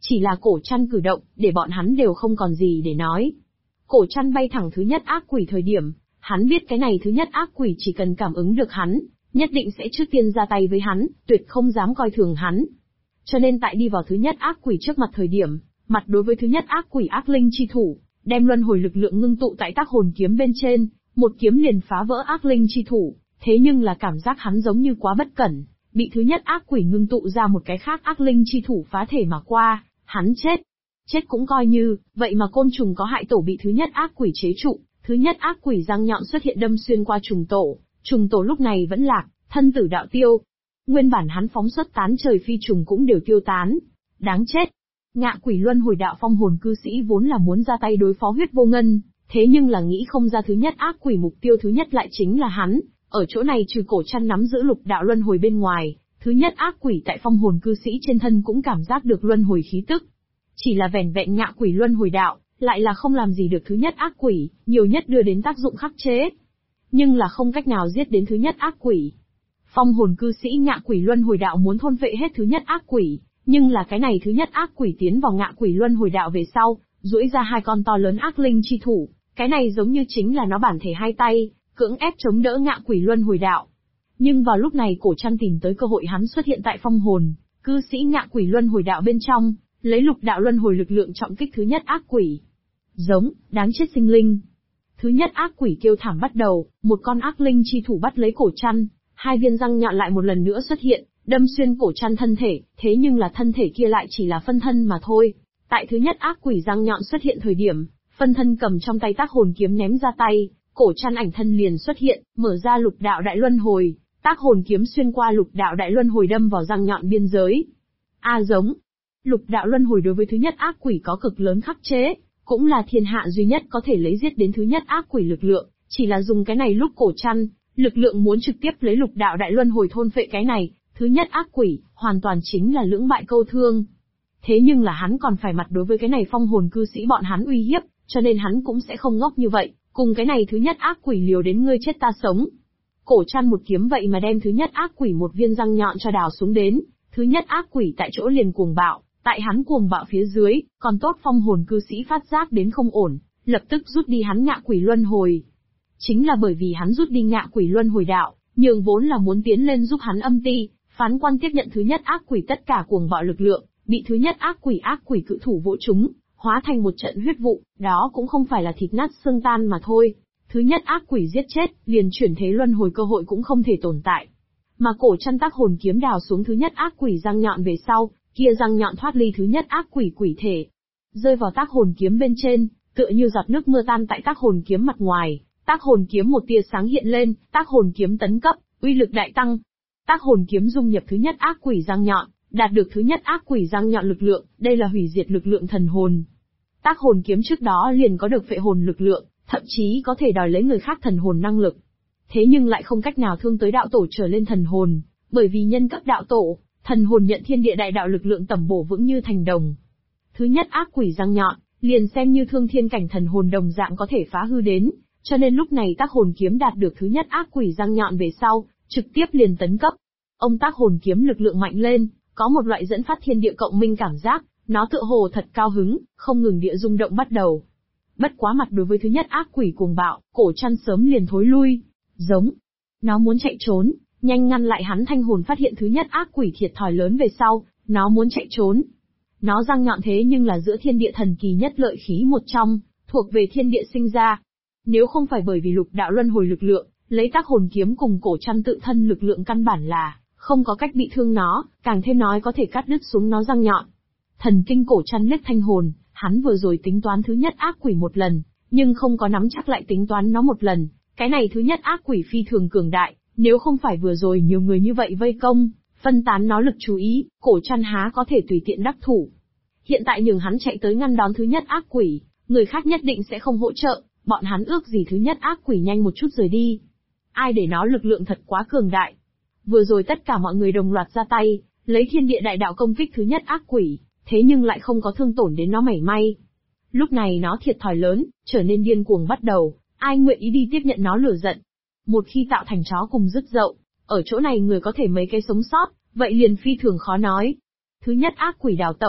S1: Chỉ là cổ trăn cử động, để bọn hắn đều không còn gì để nói. Cổ trăn bay thẳng thứ nhất ác quỷ thời điểm, hắn biết cái này thứ nhất ác quỷ chỉ cần cảm ứng được hắn, nhất định sẽ trước tiên ra tay với hắn, tuyệt không dám coi thường hắn. Cho nên tại đi vào thứ nhất ác quỷ trước mặt thời điểm, mặt đối với thứ nhất ác quỷ ác linh chi thủ, đem luân hồi lực lượng ngưng tụ tại tác hồn kiếm bên trên, một kiếm liền phá vỡ ác linh chi thủ, thế nhưng là cảm giác hắn giống như quá bất cẩn, bị thứ nhất ác quỷ ngưng tụ ra một cái khác ác linh chi thủ phá thể mà qua, hắn chết. Chết cũng coi như, vậy mà côn trùng có hại tổ bị thứ nhất ác quỷ chế trụ, thứ nhất ác quỷ răng nhọn xuất hiện đâm xuyên qua trùng tổ lúc này vẫn lạc, thân tử đạo tiêu. Nguyên bản hắn phóng xuất tán trời phi trùng cũng đều tiêu tán. Đáng chết. Ngạ quỷ luân hồi đạo phong hồn cư sĩ vốn là muốn ra tay đối phó huyết vô ngân, thế nhưng là nghĩ không ra thứ nhất ác quỷ mục tiêu thứ nhất lại chính là hắn, ở chỗ này trừ cổ trăn nắm giữ lục đạo luân hồi bên ngoài, thứ nhất ác quỷ tại phong hồn cư sĩ trên thân cũng cảm giác được luân hồi khí tức. Chỉ là vẻn vẹn ngạ quỷ luân hồi đạo, lại là không làm gì được thứ nhất ác quỷ, nhiều nhất đưa đến tác dụng khắc chế. Nhưng là không cách nào giết đến thứ nhất ác quỷ. Phong hồn cư sĩ ngạ quỷ luân hồi đạo muốn thôn vệ hết thứ nhất ác quỷ, nhưng là cái này thứ nhất ác quỷ tiến vào ngạ quỷ luân hồi đạo về sau, duỗi ra hai con to lớn ác linh chi thủ, cái này giống như chính là nó bản thể hai tay, cưỡng ép chống đỡ ngạ quỷ luân hồi đạo. Nhưng vào lúc này cổ trăn tìm tới cơ hội hắn xuất hiện tại phong hồn, cư sĩ ngạ quỷ luân hồi đạo bên trong, lấy lục đạo luân hồi lực lượng trọng kích thứ nhất ác quỷ. Giống, đáng chết sinh linh. Thứ nhất ác quỷ kêu thảm bắt đầu, một con ác linh chi thủ bắt lấy cổ trăn, hai viên răng nhọn lại một lần nữa xuất hiện, đâm xuyên cổ trăn thân thể, thế nhưng là thân thể kia lại chỉ là phân thân mà thôi. Tại thứ nhất ác quỷ răng nhọn xuất hiện thời điểm, phân thân cầm trong tay tác hồn kiếm ném ra tay, cổ trăn ảnh thân liền xuất hiện, mở ra lục đạo đại luân hồi, tác hồn kiếm xuyên qua lục đạo đại luân hồi đâm vào răng nhọn biên giới. Giống. Lục đạo luân hồi đối với thứ nhất ác quỷ có cực lớn khắc chế, cũng là thiên hạ duy nhất có thể lấy giết đến thứ nhất ác quỷ lực lượng, chỉ là dùng cái này lúc cổ trăn, lực lượng muốn trực tiếp lấy lục đạo đại luân hồi thôn phệ cái này, thứ nhất ác quỷ, hoàn toàn chính là lưỡng bại câu thương. Thế nhưng là hắn còn phải mặt đối với cái này phong hồn cư sĩ bọn hắn uy hiếp, cho nên hắn cũng sẽ không ngốc như vậy, cùng cái này thứ nhất ác quỷ liều đến ngươi chết ta sống. Cổ trăn một kiếm vậy mà đem thứ nhất ác quỷ một viên răng nhọn cho đào xuống đến, thứ nhất ác quỷ tại chỗ liền cuồng bạo, tại hắn cuồng bạo phía dưới, còn tốt phong hồn cư sĩ phát giác đến không ổn, lập tức rút đi hắn ngạ quỷ luân hồi. Chính là bởi vì hắn rút đi ngạ quỷ luân hồi đạo, nhường vốn là muốn tiến lên giúp hắn âm ti, phán quan tiếp nhận thứ nhất ác quỷ tất cả cuồng bạo lực lượng, bị thứ nhất ác quỷ cự thủ vỗ trúng, hóa thành một trận huyết vụ, đó cũng không phải là thịt nát xương tan mà thôi. Thứ nhất ác quỷ giết chết, liền chuyển thế luân hồi cơ hội cũng không thể tồn tại. Mà cổ trăn tác hồn kiếm đào xuống thứ nhất ác quỷ răng nhọn về sau, kia răng nhọn thoát ly thứ nhất ác quỷ quỷ thể, rơi vào tác hồn kiếm bên trên, tựa như giọt nước mưa tan tại tác hồn kiếm mặt ngoài. Tác hồn kiếm một tia sáng hiện lên, tác hồn kiếm tấn cấp, uy lực đại tăng. Tác hồn kiếm dung nhập thứ nhất ác quỷ răng nhọn, đạt được thứ nhất ác quỷ răng nhọn lực lượng, đây là hủy diệt lực lượng thần hồn. Tác hồn kiếm trước đó liền có được phệ hồn lực lượng, thậm chí có thể đòi lấy người khác thần hồn năng lực. Thế nhưng lại không cách nào thương tới đạo tổ trở lên thần hồn, bởi vì nhân cấp đạo tổ, thần hồn nhận thiên địa đại đạo lực lượng tẩm bổ vững như thành đồng. Thứ nhất ác quỷ răng nhọn, liền xem như thương thiên cảnh thần hồn đồng dạng có thể phá hư đến, cho nên lúc này tác hồn kiếm đạt được thứ nhất ác quỷ răng nhọn về sau, trực tiếp liền tấn cấp. Ông tác hồn kiếm lực lượng mạnh lên, có một loại dẫn phát thiên địa cộng minh cảm giác, nó tựa hồ thật cao hứng, không ngừng địa rung động bắt đầu. Bất quá mặt đối với thứ nhất ác quỷ cuồng bạo, cổ trăn sớm liền thối lui. Giống. Nó muốn chạy trốn, nhanh ngăn lại hắn thanh hồn phát hiện thứ nhất ác quỷ thiệt thòi lớn về sau, nó muốn chạy trốn. Nó răng nhọn thế nhưng là giữa thiên địa thần kỳ nhất lợi khí một trong, thuộc về thiên địa sinh ra. Nếu không phải bởi vì lục đạo luân hồi lực lượng, lấy tác hồn kiếm cùng cổ trăn tự thân lực lượng căn bản là không có cách bị thương nó, càng thêm nói có thể cắt đứt xuống nó răng nhọn. Thần kinh cổ trăn liếc thanh hồn, hắn vừa rồi tính toán thứ nhất ác quỷ một lần, nhưng không có nắm chắc lại tính toán nó một lần. Cái này thứ nhất ác quỷ phi thường cường đại, nếu không phải vừa rồi nhiều người như vậy vây công, phân tán nó lực chú ý, cổ trăn há có thể tùy tiện đắc thủ. Hiện tại nhường hắn chạy tới ngăn đón thứ nhất ác quỷ, người khác nhất định sẽ không hỗ trợ, bọn hắn ước gì thứ nhất ác quỷ nhanh một chút rời đi. Ai để nó lực lượng thật quá cường đại. Vừa rồi tất cả mọi người đồng loạt ra tay, lấy thiên địa đại đạo công kích thứ nhất ác quỷ, thế nhưng lại không có thương tổn đến nó mảy may. Lúc này nó thiệt thòi lớn, trở nên điên cuồng bắt đầu, ai nguyện ý đi tiếp nhận nó lửa giận. Một khi tạo thành chó cùng rứt dậu, ở chỗ này người có thể mấy cái sống sót, vậy liền phi thường khó nói. Thứ nhất ác quỷ đào tẩu,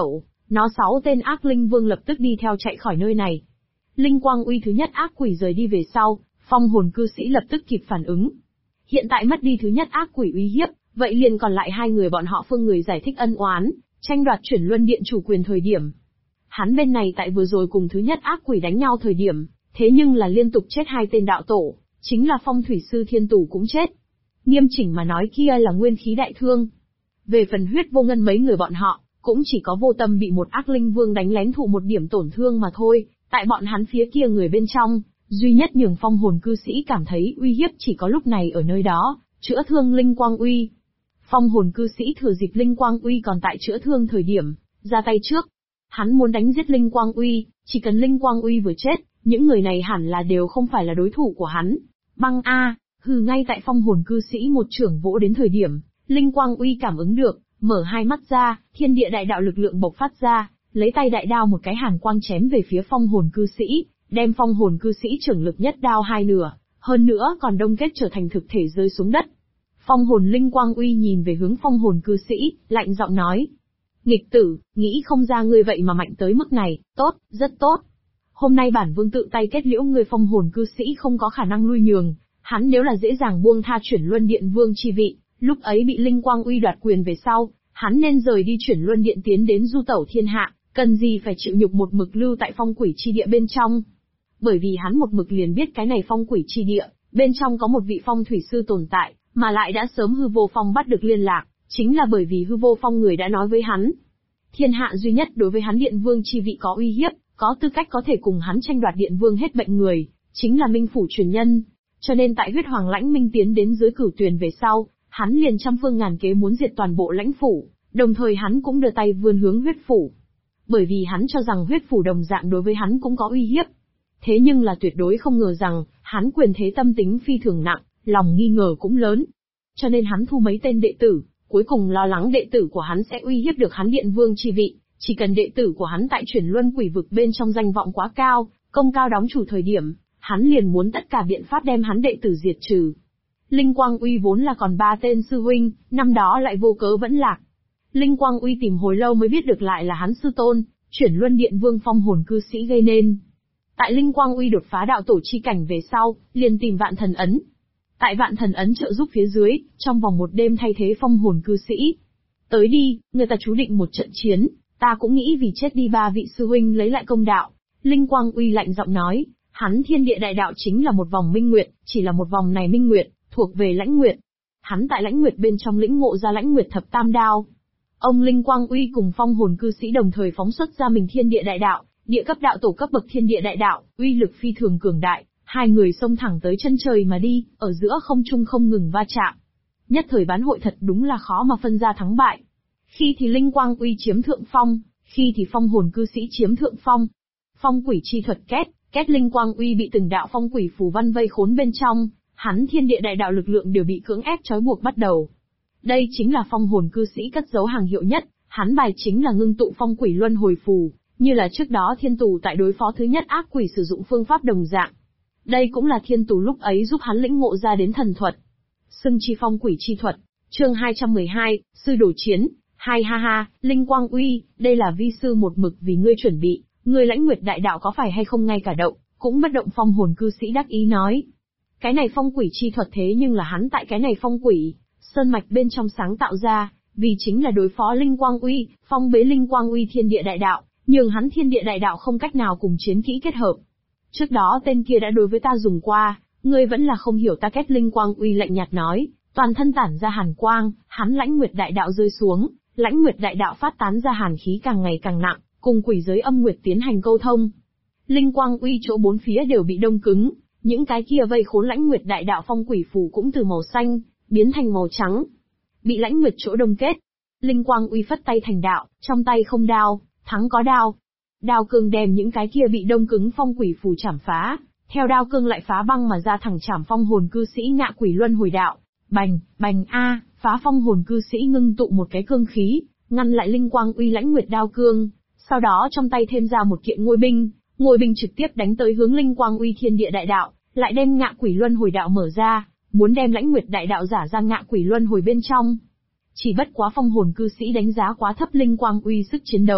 S1: nó 6 tên ác linh vương lập tức đi theo chạy khỏi nơi này. Linh quang uy thứ nhất ác quỷ rời đi về sau, phong hồn cư sĩ lập tức kịp phản ứng. Hiện tại mất đi thứ nhất ác quỷ uy hiếp, vậy liền còn lại hai người bọn họ phương người giải thích ân oán, tranh đoạt chuyển luân điện chủ quyền thời điểm. Hắn bên này tại vừa rồi cùng thứ nhất ác quỷ đánh nhau thời điểm, thế nhưng là liên tục chết hai tên đạo tổ, chính là phong thủy sư thiên tù cũng chết. Nghiêm chỉnh mà nói kia là nguyên khí đại thương. Về phần huyết vô ngân mấy người bọn họ, cũng chỉ có vô tâm bị một ác linh vương đánh lén thụ một điểm tổn thương mà thôi, tại bọn hắn phía kia người bên trong, duy nhất nhường phong hồn cư sĩ cảm thấy uy hiếp chỉ có lúc này ở nơi đó, chữa thương linh quang uy. Phong hồn cư sĩ thừa dịp linh quang uy còn tại chữa thương thời điểm, ra tay trước. Hắn muốn đánh giết linh quang uy, chỉ cần linh quang uy vừa chết, những người này hẳn là đều không phải là đối thủ của hắn. Băng a, hừ ngay tại phong hồn cư sĩ một trưởng vỗ đến thời điểm, linh quang uy cảm ứng được, mở hai mắt ra, thiên địa đại đạo lực lượng bộc phát ra, lấy tay đại đao một cái hàn quang chém về phía phong hồn cư sĩ, đem phong hồn cư sĩ trưởng lực nhất đao hai nửa, hơn nữa còn đông kết trở thành thực thể rơi xuống đất. Phong hồn linh quang uy nhìn về hướng phong hồn cư sĩ, lạnh giọng nói. Nghịch tử, nghĩ không ra ngươi vậy mà mạnh tới mức này, tốt, rất tốt. Hôm nay bản vương tự tay kết liễu ngươi phong hồn cư sĩ không có khả năng lui nhường, hắn nếu là dễ dàng buông tha chuyển luân điện vương chi vị, lúc ấy bị linh quang uy đoạt quyền về sau, hắn nên rời đi chuyển luân điện tiến đến du tẩu thiên hạ, cần gì phải chịu nhục một mực lưu tại phong quỷ chi địa bên trong. Bởi vì hắn một mực liền biết cái này phong quỷ chi địa, bên trong có một vị phong thủy sư tồn tại, mà lại đã sớm hư vô phong bắt được liên lạc, chính là bởi vì hư vô phong người đã nói với hắn. Thiên hạ duy nhất đối với hắn điện vương chi vị có uy hiếp, có tư cách có thể cùng hắn tranh đoạt điện vương hết bệnh người, chính là minh phủ truyền nhân. Cho nên tại huyết hoàng lãnh minh tiến đến dưới cửu tuyền về sau, hắn liền trăm phương ngàn kế muốn diệt toàn bộ lãnh phủ, đồng thời hắn cũng đưa tay vươn hướng huyết phủ. Bởi vì hắn cho rằng huyết phủ đồng dạng đối với hắn cũng có uy hiếp. Thế nhưng là tuyệt đối không ngờ rằng, hắn quyền thế tâm tính phi thường nặng, lòng nghi ngờ cũng lớn. Cho nên hắn thu mấy tên đệ tử, cuối cùng lo lắng đệ tử của hắn sẽ uy hiếp được hắn điện vương chi vị, chỉ cần đệ tử của hắn tại chuyển luân quỷ vực bên trong danh vọng quá cao, công cao đóng chủ thời điểm, hắn liền muốn tất cả biện pháp đem hắn đệ tử diệt trừ. Linh Quang Uy vốn là còn 3 tên sư huynh, năm đó lại vô cớ vẫn lạc. Linh Quang Uy tìm hồi lâu mới biết được lại là hắn sư tôn, chuyển luân điện vương phong hồn cư sĩ gây nên. Tại Linh Quang Uy đột phá đạo tổ chi cảnh về sau, liền tìm Vạn Thần Ấn. Tại Vạn Thần Ấn trợ giúp phía dưới, trong vòng một đêm thay thế phong hồn cư sĩ. Tới đi, người ta chú định một trận chiến, ta cũng nghĩ vì chết đi 3 vị sư huynh lấy lại công đạo. Linh Quang Uy lạnh giọng nói, hắn thiên địa đại đạo chính là một vòng minh nguyệt, chỉ là một vòng này minh nguyệt, thuộc về lãnh nguyệt. Hắn tại lãnh nguyệt bên trong lĩnh ngộ ra lãnh nguyệt thập tam đao. Ông Linh Quang Uy cùng phong hồn cư sĩ đồng thời phóng xuất ra mình thiên địa đại đạo, địa cấp đạo tổ cấp bậc thiên địa đại đạo, uy lực phi thường cường đại, hai người xông thẳng tới chân trời mà đi, ở giữa không trung không ngừng va chạm. Nhất thời bán hội thật đúng là khó mà phân ra thắng bại. Khi thì Linh Quang Uy chiếm thượng phong, khi thì phong hồn cư sĩ chiếm thượng phong. Phong quỷ chi thuật kết Linh Quang Uy bị từng đạo phong quỷ phù văn vây khốn bên trong, hắn thiên địa đại đạo lực lượng đều bị cưỡng ép trói buộc bắt đầu. Đây chính là phong hồn cư sĩ cất giấu hàng hiệu nhất, hắn bài chính là ngưng tụ phong quỷ luân hồi phù, như là trước đó thiên tù tại đối phó thứ nhất ác quỷ sử dụng phương pháp đồng dạng. Đây cũng là thiên tù lúc ấy giúp hắn lĩnh ngộ ra đến thần thuật. Xưng chi phong quỷ chi thuật, chương 212, sư đổ chiến, hai ha ha, Linh Quang Uy, đây là vi sư một mực vì ngươi chuẩn bị, ngươi lãnh nguyệt đại đạo có phải hay không ngay cả động, cũng bất động phong hồn cư sĩ đắc ý nói. Cái này phong quỷ chi thuật thế nhưng là hắn tại cái này phong quỷ, sơn mạch bên trong sáng tạo ra, vì chính là đối phó Linh Quang Uy, phong bế Linh Quang Uy thiên địa đại đạo, nhường hắn thiên địa đại đạo không cách nào cùng chiến kỹ kết hợp. Trước đó tên kia đã đối với ta dùng qua, ngươi vẫn là không hiểu ta. Kết Linh Quang Uy lạnh nhạt nói, toàn thân tản ra hàn quang, hắn lãnh nguyệt đại đạo rơi xuống, lãnh nguyệt đại đạo phát tán ra hàn khí càng ngày càng nặng, cùng quỷ giới âm nguyệt tiến hành câu thông. Linh Quang Uy chỗ bốn phía đều bị đông cứng, những cái kia vây khốn lãnh nguyệt đại đạo phong quỷ phù cũng từ màu xanh biến thành màu trắng, bị lãnh nguyệt chỗ đông kết. Linh Quang Uy phất tay thành đạo, trong tay không đao, thắng có đao. Đao cương đem những cái kia bị đông cứng phong quỷ phù chảm phá, theo đao cương lại phá băng mà ra thẳng chảm phong hồn cư sĩ ngạ quỷ luân hồi đạo. Bành, bành a, phá phong hồn cư sĩ ngưng tụ một cái cương khí, ngăn lại Linh Quang Uy lãnh nguyệt đao cương, sau đó trong tay thêm ra một kiện ngôi binh trực tiếp đánh tới hướng Linh Quang Uy thiên địa đại đạo, lại đem ngạ quỷ luân hồi đạo mở ra, muốn đem lãnh nguyệt đại đạo giả ra ngạ quỷ luân hồi bên trong. Chỉ bất quá phong hồn cư sĩ đánh giá quá thấp Linh Quang Uy sức chiến đấu,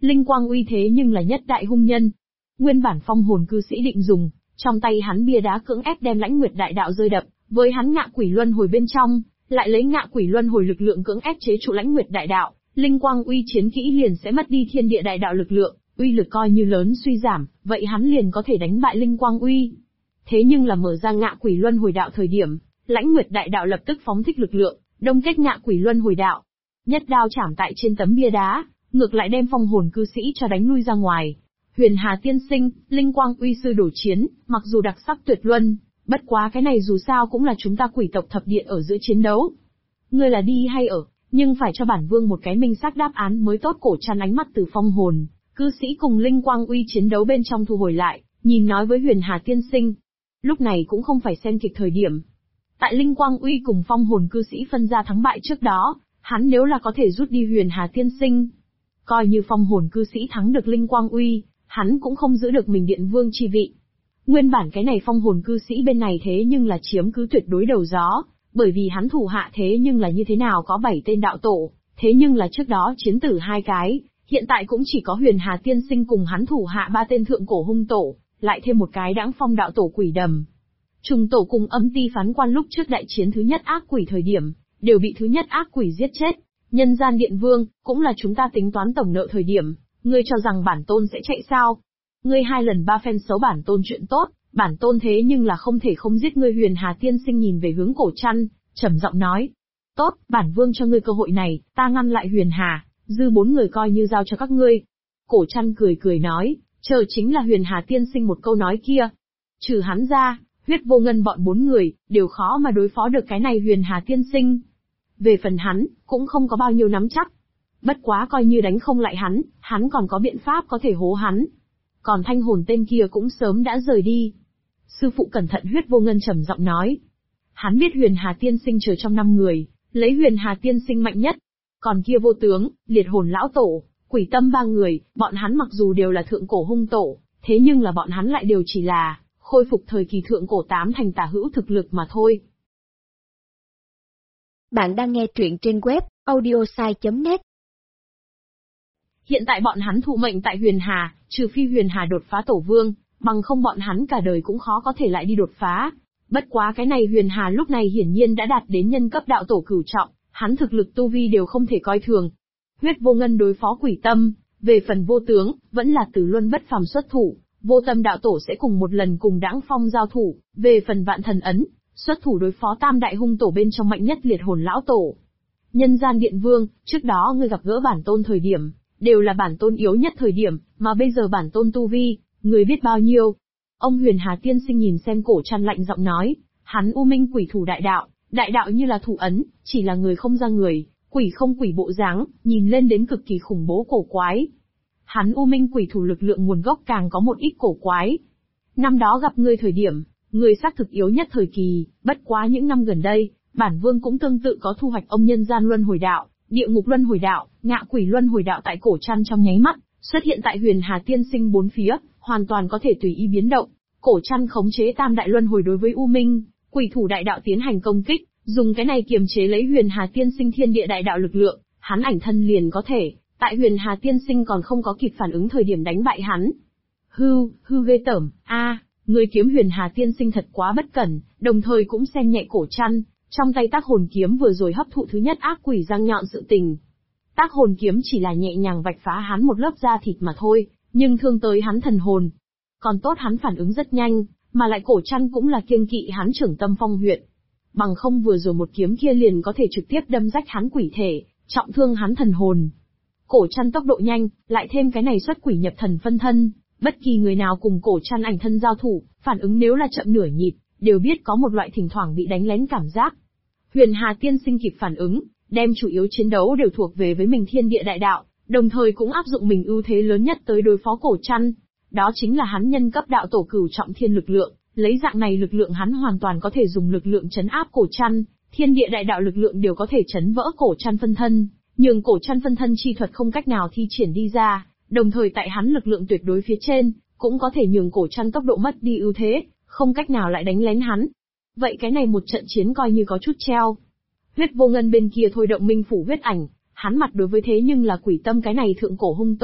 S1: Linh quang uy thế nhưng là nhất đại hung nhân. Nguyên bản phong hồn cư sĩ định dùng, trong tay hắn bia đá cưỡng ép đem Lãnh Nguyệt đại đạo rơi đập, với hắn ngạ quỷ luân hồi bên trong, lại lấy ngạ quỷ luân hồi lực lượng cưỡng ép chế trụ Lãnh Nguyệt đại đạo, linh quang uy chiến kỹ liền sẽ mất đi thiên địa đại đạo lực lượng, uy lực coi như lớn suy giảm, vậy hắn liền có thể đánh bại linh quang uy. Thế nhưng là mở ra ngạ quỷ luân hồi đạo thời điểm, Lãnh Nguyệt đại đạo lập tức phóng thích lực lượng, đông kết ngạ quỷ luân hồi đạo. Nhất đao chảm tại trên tấm bia đá, ngược lại đem phong hồn cư sĩ cho đánh lui ra ngoài. Huyền Hà tiên sinh, linh quang uy sư đổ chiến, mặc dù đặc sắc tuyệt luân, bất quá cái này dù sao cũng là chúng ta quỷ tộc thập điện ở giữa chiến đấu. Ngươi là đi hay ở, nhưng phải cho bản vương một cái minh xác đáp án mới tốt. Cổ Trăn ánh mắt từ phong hồn cư sĩ cùng linh quang uy chiến đấu bên trong thu hồi lại, nhìn nói với Huyền Hà tiên sinh. Lúc này cũng không phải xem kịch thời điểm. Tại linh quang uy cùng phong hồn cư sĩ phân ra thắng bại trước đó, hắn nếu là có thể rút đi Huyền Hà tiên sinh, coi như phong hồn cư sĩ thắng được linh quang uy, hắn cũng không giữ được mình điện vương chi vị. Nguyên bản cái này phong hồn cư sĩ bên này thế nhưng là chiếm cứ tuyệt đối đầu gió, bởi vì hắn thủ hạ thế nhưng là như thế nào có 7 tên đạo tổ, thế nhưng là trước đó chiến tử 2 cái, hiện tại cũng chỉ có Huyền Hà tiên sinh cùng hắn thủ hạ 3 tên thượng cổ hung tổ, lại thêm một cái đãng phong đạo tổ quỷ đầm. Trùng tổ cùng âm ti phán quan lúc trước đại chiến thứ nhất ác quỷ thời điểm, đều bị thứ nhất ác quỷ giết chết. Nhân gian điện vương, cũng là chúng ta tính toán tổng nợ thời điểm, ngươi cho rằng bản tôn sẽ chạy sao? Ngươi 2 lần 3 phen xấu bản tôn chuyện tốt, bản tôn thế nhưng là không thể không giết ngươi. Huyền Hà tiên sinh nhìn về hướng Cổ Trăn, trầm giọng nói. Tốt, bản vương cho ngươi cơ hội này, ta ngăn lại Huyền Hà, dư 4 người coi như giao cho các ngươi. Cổ Trăn cười cười nói, chờ chính là Huyền Hà tiên sinh một câu nói kia. Trừ hắn ra, Huyết Vô Ngân bọn 4 người, đều khó mà đối phó được cái này Huyền Hà tiên sinh. Về phần hắn, cũng không có bao nhiêu nắm chắc. Bất quá coi như đánh không lại hắn còn có biện pháp có thể hố hắn. Còn thanh hồn tên kia cũng sớm đã rời đi. Sư phụ cẩn thận. Huyết Vô Ngân trầm giọng nói. Hắn biết Huyền Hà tiên sinh chờ trong 5 người, lấy Huyền Hà tiên sinh mạnh nhất. Còn kia vô tướng, liệt hồn lão tổ, quỷ tâm 3 người, bọn hắn mặc dù đều là thượng cổ hung tổ, thế nhưng là bọn hắn lại đều chỉ là khôi phục thời kỳ thượng cổ 8 thành tả hữu thực lực mà thôi.
S2: Bạn đang nghe truyện trên web audiosai.net.
S1: Hiện tại bọn hắn thụ mệnh tại Huyền Hà, trừ phi Huyền Hà đột phá tổ vương, bằng không bọn hắn cả đời cũng khó có thể lại đi đột phá. Bất quá cái này Huyền Hà lúc này hiển nhiên đã đạt đến nhân cấp đạo tổ cửu trọng, hắn thực lực tu vi đều không thể coi thường. Huyết Vô Ngân đối phó quỷ tâm, về phần vô tướng, vẫn là Tử Luân bất phàm xuất thủ, vô tâm đạo tổ sẽ cùng một lần cùng Đãng Phong giao thủ, về phần Vạn Thần Ấn, xuất thủ đối phó tam đại hung tổ bên trong mạnh nhất liệt hồn lão tổ. Nhân gian điện vương, trước đó ngươi gặp gỡ bản tôn thời điểm, đều là bản tôn yếu nhất thời điểm, mà bây giờ bản tôn tu vi, ngươi biết bao nhiêu. Ông Huyền Hà tiên sinh nhìn xem Cổ Trăn lạnh giọng nói, hắn u minh quỷ thủ đại đạo như là thủ ấn, chỉ là người không ra người, quỷ không quỷ bộ dáng, nhìn lên đến cực kỳ khủng bố cổ quái. Hắn u minh quỷ thủ lực lượng nguồn gốc càng có một ít cổ quái. Năm đó gặp ngươi thời điểm, ngươi xác thực yếu nhất thời kỳ, bất quá những năm gần đây, bản vương cũng tương tự có thu hoạch ông nhân gian luân hồi đạo, địa ngục luân hồi đạo, ngạ quỷ luân hồi đạo tại Cổ Trăn trong nháy mắt, xuất hiện tại Huyền Hà tiên sinh 4 phía, hoàn toàn có thể tùy ý biến động. Cổ Trăn khống chế tam đại luân hồi đối với u minh quỷ thủ đại đạo tiến hành công kích, dùng cái này kiềm chế lấy Huyền Hà tiên sinh thiên địa đại đạo lực lượng, hắn ảnh thân liền có thể, tại Huyền Hà tiên sinh còn không có kịp phản ứng thời điểm đánh bại hắn. Hư ghê tởm, người kiếm Huyền Hà tiên sinh thật quá bất cẩn, đồng thời cũng xem nhẹ Cổ Trăn, trong tay tác hồn kiếm vừa rồi hấp thụ thứ nhất ác quỷ răng nhọn sự tình. Tác hồn kiếm chỉ là nhẹ nhàng vạch phá hắn một lớp da thịt mà thôi, nhưng thương tới hắn thần hồn. Còn tốt hắn phản ứng rất nhanh, mà lại Cổ Trăn cũng là kiêng kỵ hắn trưởng tâm phong huyệt. Bằng không vừa rồi một kiếm kia liền có thể trực tiếp đâm rách hắn quỷ thể, trọng thương hắn thần hồn. Cổ Trăn tốc độ nhanh, lại thêm cái này xuất quỷ nhập thần phân thân, bất kỳ người nào cùng Cổ Trăn ảnh thân giao thủ, phản ứng nếu là chậm nửa nhịp, đều biết có một loại thỉnh thoảng bị đánh lén cảm giác. Huyền Hà tiên sinh kịp phản ứng, đem chủ yếu chiến đấu đều thuộc về với mình thiên địa đại đạo, đồng thời cũng áp dụng mình ưu thế lớn nhất tới đối phó Cổ Trăn. Đó chính là hắn nhân cấp đạo tổ cửu trọng thiên lực lượng, lấy dạng này lực lượng hắn hoàn toàn có thể dùng lực lượng trấn áp Cổ Trăn, thiên địa đại đạo lực lượng đều có thể chấn vỡ Cổ Trăn phân thân, nhường Cổ Trăn phân thân chi thuật không cách nào thi triển đi ra, đồng thời tại hắn lực lượng tuyệt đối phía trên, cũng có thể nhường Cổ Trăn tốc độ mất đi ưu thế, không cách nào lại đánh lén hắn. Vậy cái này một trận chiến coi như có chút treo. Huyết Vô Ngân bên kia thôi động minh phủ huyết ảnh, hắn mặt đối với thế nhưng là quỷ tâm cái này thượng cổ hung tổ,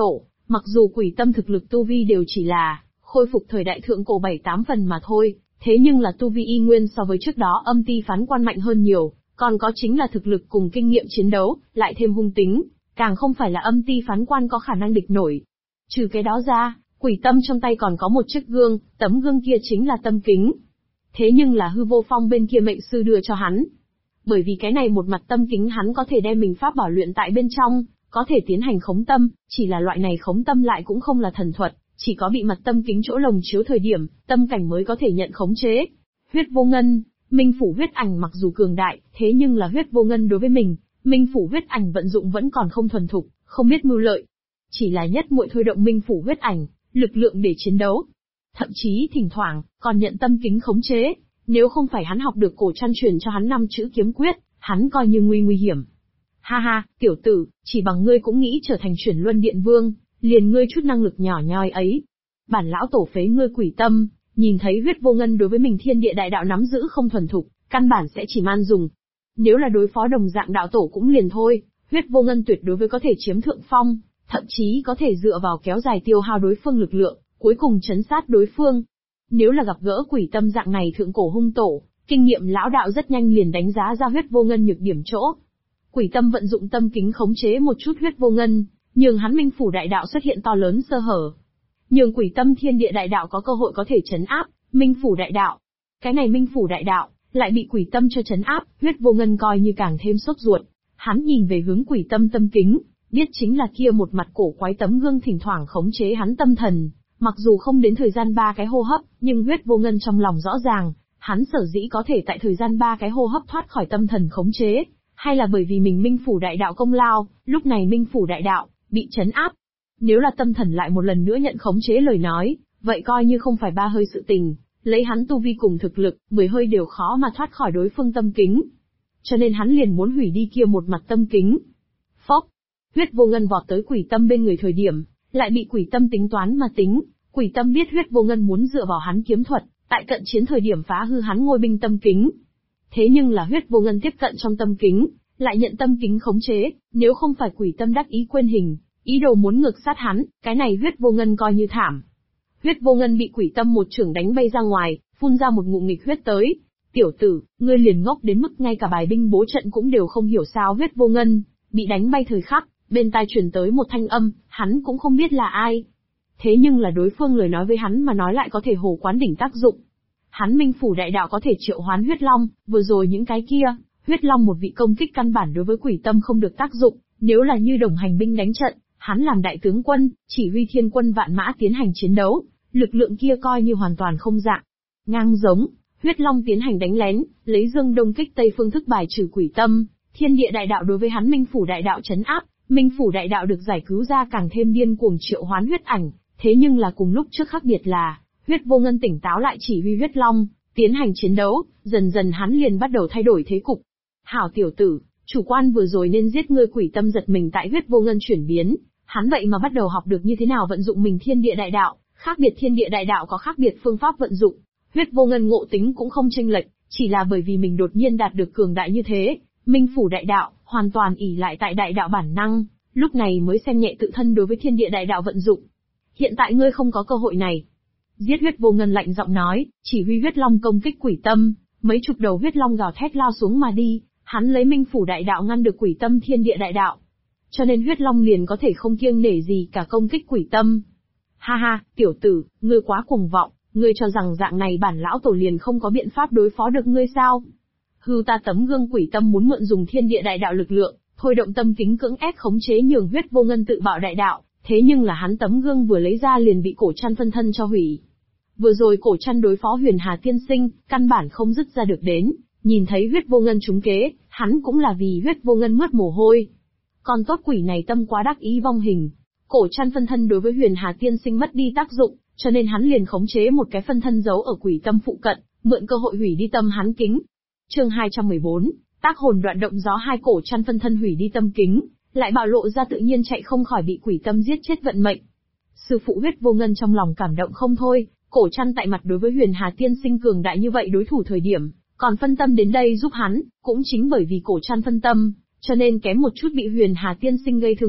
S1: Mặc dù quỷ tâm thực lực tu vi đều chỉ là khôi phục thời đại thượng cổ 7-8 phần mà thôi, thế nhưng là tu vi y nguyên so với trước đó âm ti phán quan mạnh hơn nhiều, còn có chính là thực lực cùng kinh nghiệm chiến đấu, lại thêm hung tính, càng không phải là âm ti phán quan có khả năng địch nổi. Trừ cái đó ra, quỷ tâm trong tay còn có một chiếc gương, tấm gương kia chính là tâm kính. Thế nhưng là Hư Vô Phong bên kia mệnh sư đưa cho hắn. Bởi vì cái này một mặt tâm kính hắn có thể đem mình pháp bảo luyện tại bên trong, có thể tiến hành khống tâm, chỉ là loại này khống tâm lại cũng không là thần thuật, chỉ có bị mặt tâm kính chỗ lồng chiếu thời điểm, tâm cảnh mới có thể nhận khống chế. Huyết vô ngân, minh phủ huyết ảnh mặc dù cường đại, thế nhưng là huyết vô ngân đối với mình, minh phủ huyết ảnh vận dụng vẫn còn không thuần thục, không biết mưu lợi. Chỉ là nhất muội thôi động minh phủ huyết ảnh, lực lượng để chiến đấu. Thậm chí thỉnh thoảng, còn nhận tâm kính khống chế, nếu không phải hắn học được cổ trăn truyền cho hắn 5 chữ kiếm quyết, hắn coi như nguy hiểm. Ha ha, tiểu tử, chỉ bằng ngươi cũng nghĩ trở thành chuyển luân điện vương, liền ngươi chút năng lực nhỏ nhoi ấy. Bản lão tổ phế ngươi quỷ tâm, nhìn thấy huyết vô ngân đối với mình thiên địa đại đạo nắm giữ không thuần thục, căn bản sẽ chỉ man dùng. Nếu là đối phó đồng dạng đạo tổ cũng liền thôi, huyết vô ngân tuyệt đối với có thể chiếm thượng phong, thậm chí có thể dựa vào kéo dài tiêu hao đối phương lực lượng, cuối cùng trấn sát đối phương. Nếu là gặp gỡ quỷ tâm dạng này thượng cổ hung tổ, kinh nghiệm lão đạo rất nhanh liền đánh giá ra huyết vô ngân nhược điểm chỗ. Quỷ tâm vận dụng tâm kính khống chế một chút huyết vô ngân, nhường hắn minh phủ đại đạo xuất hiện to lớn sơ hở. Nhường quỷ tâm thiên địa đại đạo có cơ hội có thể trấn áp, minh phủ đại đạo. Cái này minh phủ đại đạo, lại bị quỷ tâm cho trấn áp, huyết vô ngân coi như càng thêm sốt ruột. Hắn nhìn về hướng quỷ tâm tâm kính, biết chính là kia một mặt cổ quái tấm gương thỉnh thoảng khống chế hắn tâm thần. Mặc dù không đến thời gian 3 cái hô hấp, nhưng huyết vô ngân trong lòng rõ ràng, hắn sở dĩ có thể tại thời gian 3 cái hô hấp thoát khỏi tâm thần khống chế, hay là bởi vì mình minh phủ đại đạo công lao, lúc này minh phủ đại đạo bị trấn áp. Nếu là tâm thần lại một lần nữa nhận khống chế lời nói, vậy coi như không phải 3 hơi sự tình, lấy hắn tu vi cùng thực lực, 10 hơi đều khó mà thoát khỏi đối phương tâm kính. Cho nên hắn liền muốn hủy đi kia một mặt tâm kính. Phốc, huyết vô ngân vọt tới quỷ tâm bên người thời điểm, lại bị quỷ tâm tính toán mà tính. Quỷ tâm biết huyết vô ngân muốn dựa vào hắn kiếm thuật, tại cận chiến thời điểm phá hư hắn ngôi binh tâm kính. Thế nhưng là huyết vô ngân tiếp cận trong tâm kính, lại nhận tâm kính khống chế, nếu không phải quỷ tâm đắc ý quên hình, ý đồ muốn ngược sát hắn, cái này huyết vô ngân coi như thảm. Huyết vô ngân bị quỷ tâm một chưởng đánh bay ra ngoài, phun ra một ngụm nghịch huyết tới. Tiểu tử, ngươi liền ngốc đến mức ngay cả bài binh bố trận cũng đều không hiểu sao. Huyết vô ngân bị đánh bay thời khắc, bên tai truyền tới một thanh âm, hắn cũng không biết là ai. Thế nhưng là đối phương lời nói với hắn mà nói lại có thể hồ quán đỉnh tác dụng. Hắn minh phủ đại đạo có thể triệu hoán huyết long, vừa rồi những cái kia, huyết long một vị công kích căn bản đối với quỷ tâm không được tác dụng, nếu là như đồng hành binh đánh trận, hắn làm đại tướng quân, chỉ huy thiên quân vạn mã tiến hành chiến đấu, lực lượng kia coi như hoàn toàn không dạng. Ngang giống, huyết long tiến hành đánh lén, lấy dương đông kích tây phương thức bài trừ quỷ tâm, thiên địa đại đạo đối với hắn minh phủ đại đạo trấn áp, minh phủ đại đạo được giải cứu ra càng thêm điên cuồng triệu hoán huyết ảnh. Thế nhưng là cùng lúc trước khác biệt là, huyết vô ngân tỉnh táo lại chỉ huy huyết long, tiến hành chiến đấu, dần dần hắn liền bắt đầu thay đổi thế cục. Hảo tiểu tử, chủ quan vừa rồi nên giết ngươi. Quỷ tâm giật mình tại huyết vô ngân chuyển biến, hắn vậy mà bắt đầu học được như thế nào vận dụng mình thiên địa đại đạo, khác biệt thiên địa đại đạo có khác biệt phương pháp vận dụng. Huyết vô ngân ngộ tính cũng không chênh lệch, chỉ là bởi vì mình đột nhiên đạt được cường đại như thế, minh phủ đại đạo, hoàn toàn ỷ lại tại đại đạo bản năng, lúc này mới xem nhẹ tự thân đối với thiên địa đại đạo vận dụng. Hiện tại ngươi không có cơ hội này. Giết. Huyết vô ngân lạnh giọng nói, chỉ huy huyết long công kích quỷ tâm, mấy chục đầu huyết long gào thét lao xuống mà đi, hắn lấy minh phủ đại đạo ngăn được quỷ tâm thiên địa đại đạo. Cho nên huyết long liền có thể không kiêng nể gì cả công kích quỷ tâm. Ha ha, tiểu tử, ngươi quá cuồng vọng, ngươi cho rằng dạng này bản lão tổ liền không có biện pháp đối phó được ngươi sao? Hư, ta tấm gương quỷ tâm muốn mượn dùng thiên địa đại đạo lực lượng, thôi động tâm kính cưỡng ép khống chế nhường huyết vô ngân tự bạo đại đạo. Thế nhưng là hắn tấm gương vừa lấy ra liền bị cổ trăn phân thân cho hủy. Vừa rồi cổ trăn đối phó Huyền Hà tiên sinh, căn bản không dứt ra được đến, nhìn thấy huyết vô ngân trúng kế, hắn cũng là vì huyết vô ngân mướt mồ hôi. Còn tốt quỷ này tâm quá đắc ý vong hình. Cổ trăn phân thân đối với Huyền Hà tiên sinh mất đi tác dụng, cho nên hắn liền khống chế một cái phân thân giấu ở quỷ tâm phụ cận, mượn cơ hội hủy đi tâm hắn kính. Chương 214, tác hồn đoạn động gió. Hai cổ trăn phân thân hủy đi tâm kính, lại bạo lộ ra tự nhiên chạy không khỏi bị quỷ tâm giết chết vận mệnh. Sư phụ huyết vô ngân trong lòng cảm động không thôi, cổ trăn tại mặt đối với Huyền Hà tiên sinh cường đại như vậy đối thủ thời điểm, còn phân tâm đến đây giúp hắn, cũng chính bởi vì cổ trăn phân tâm, cho nên kém một chút bị Huyền Hà tiên sinh gây thương tích,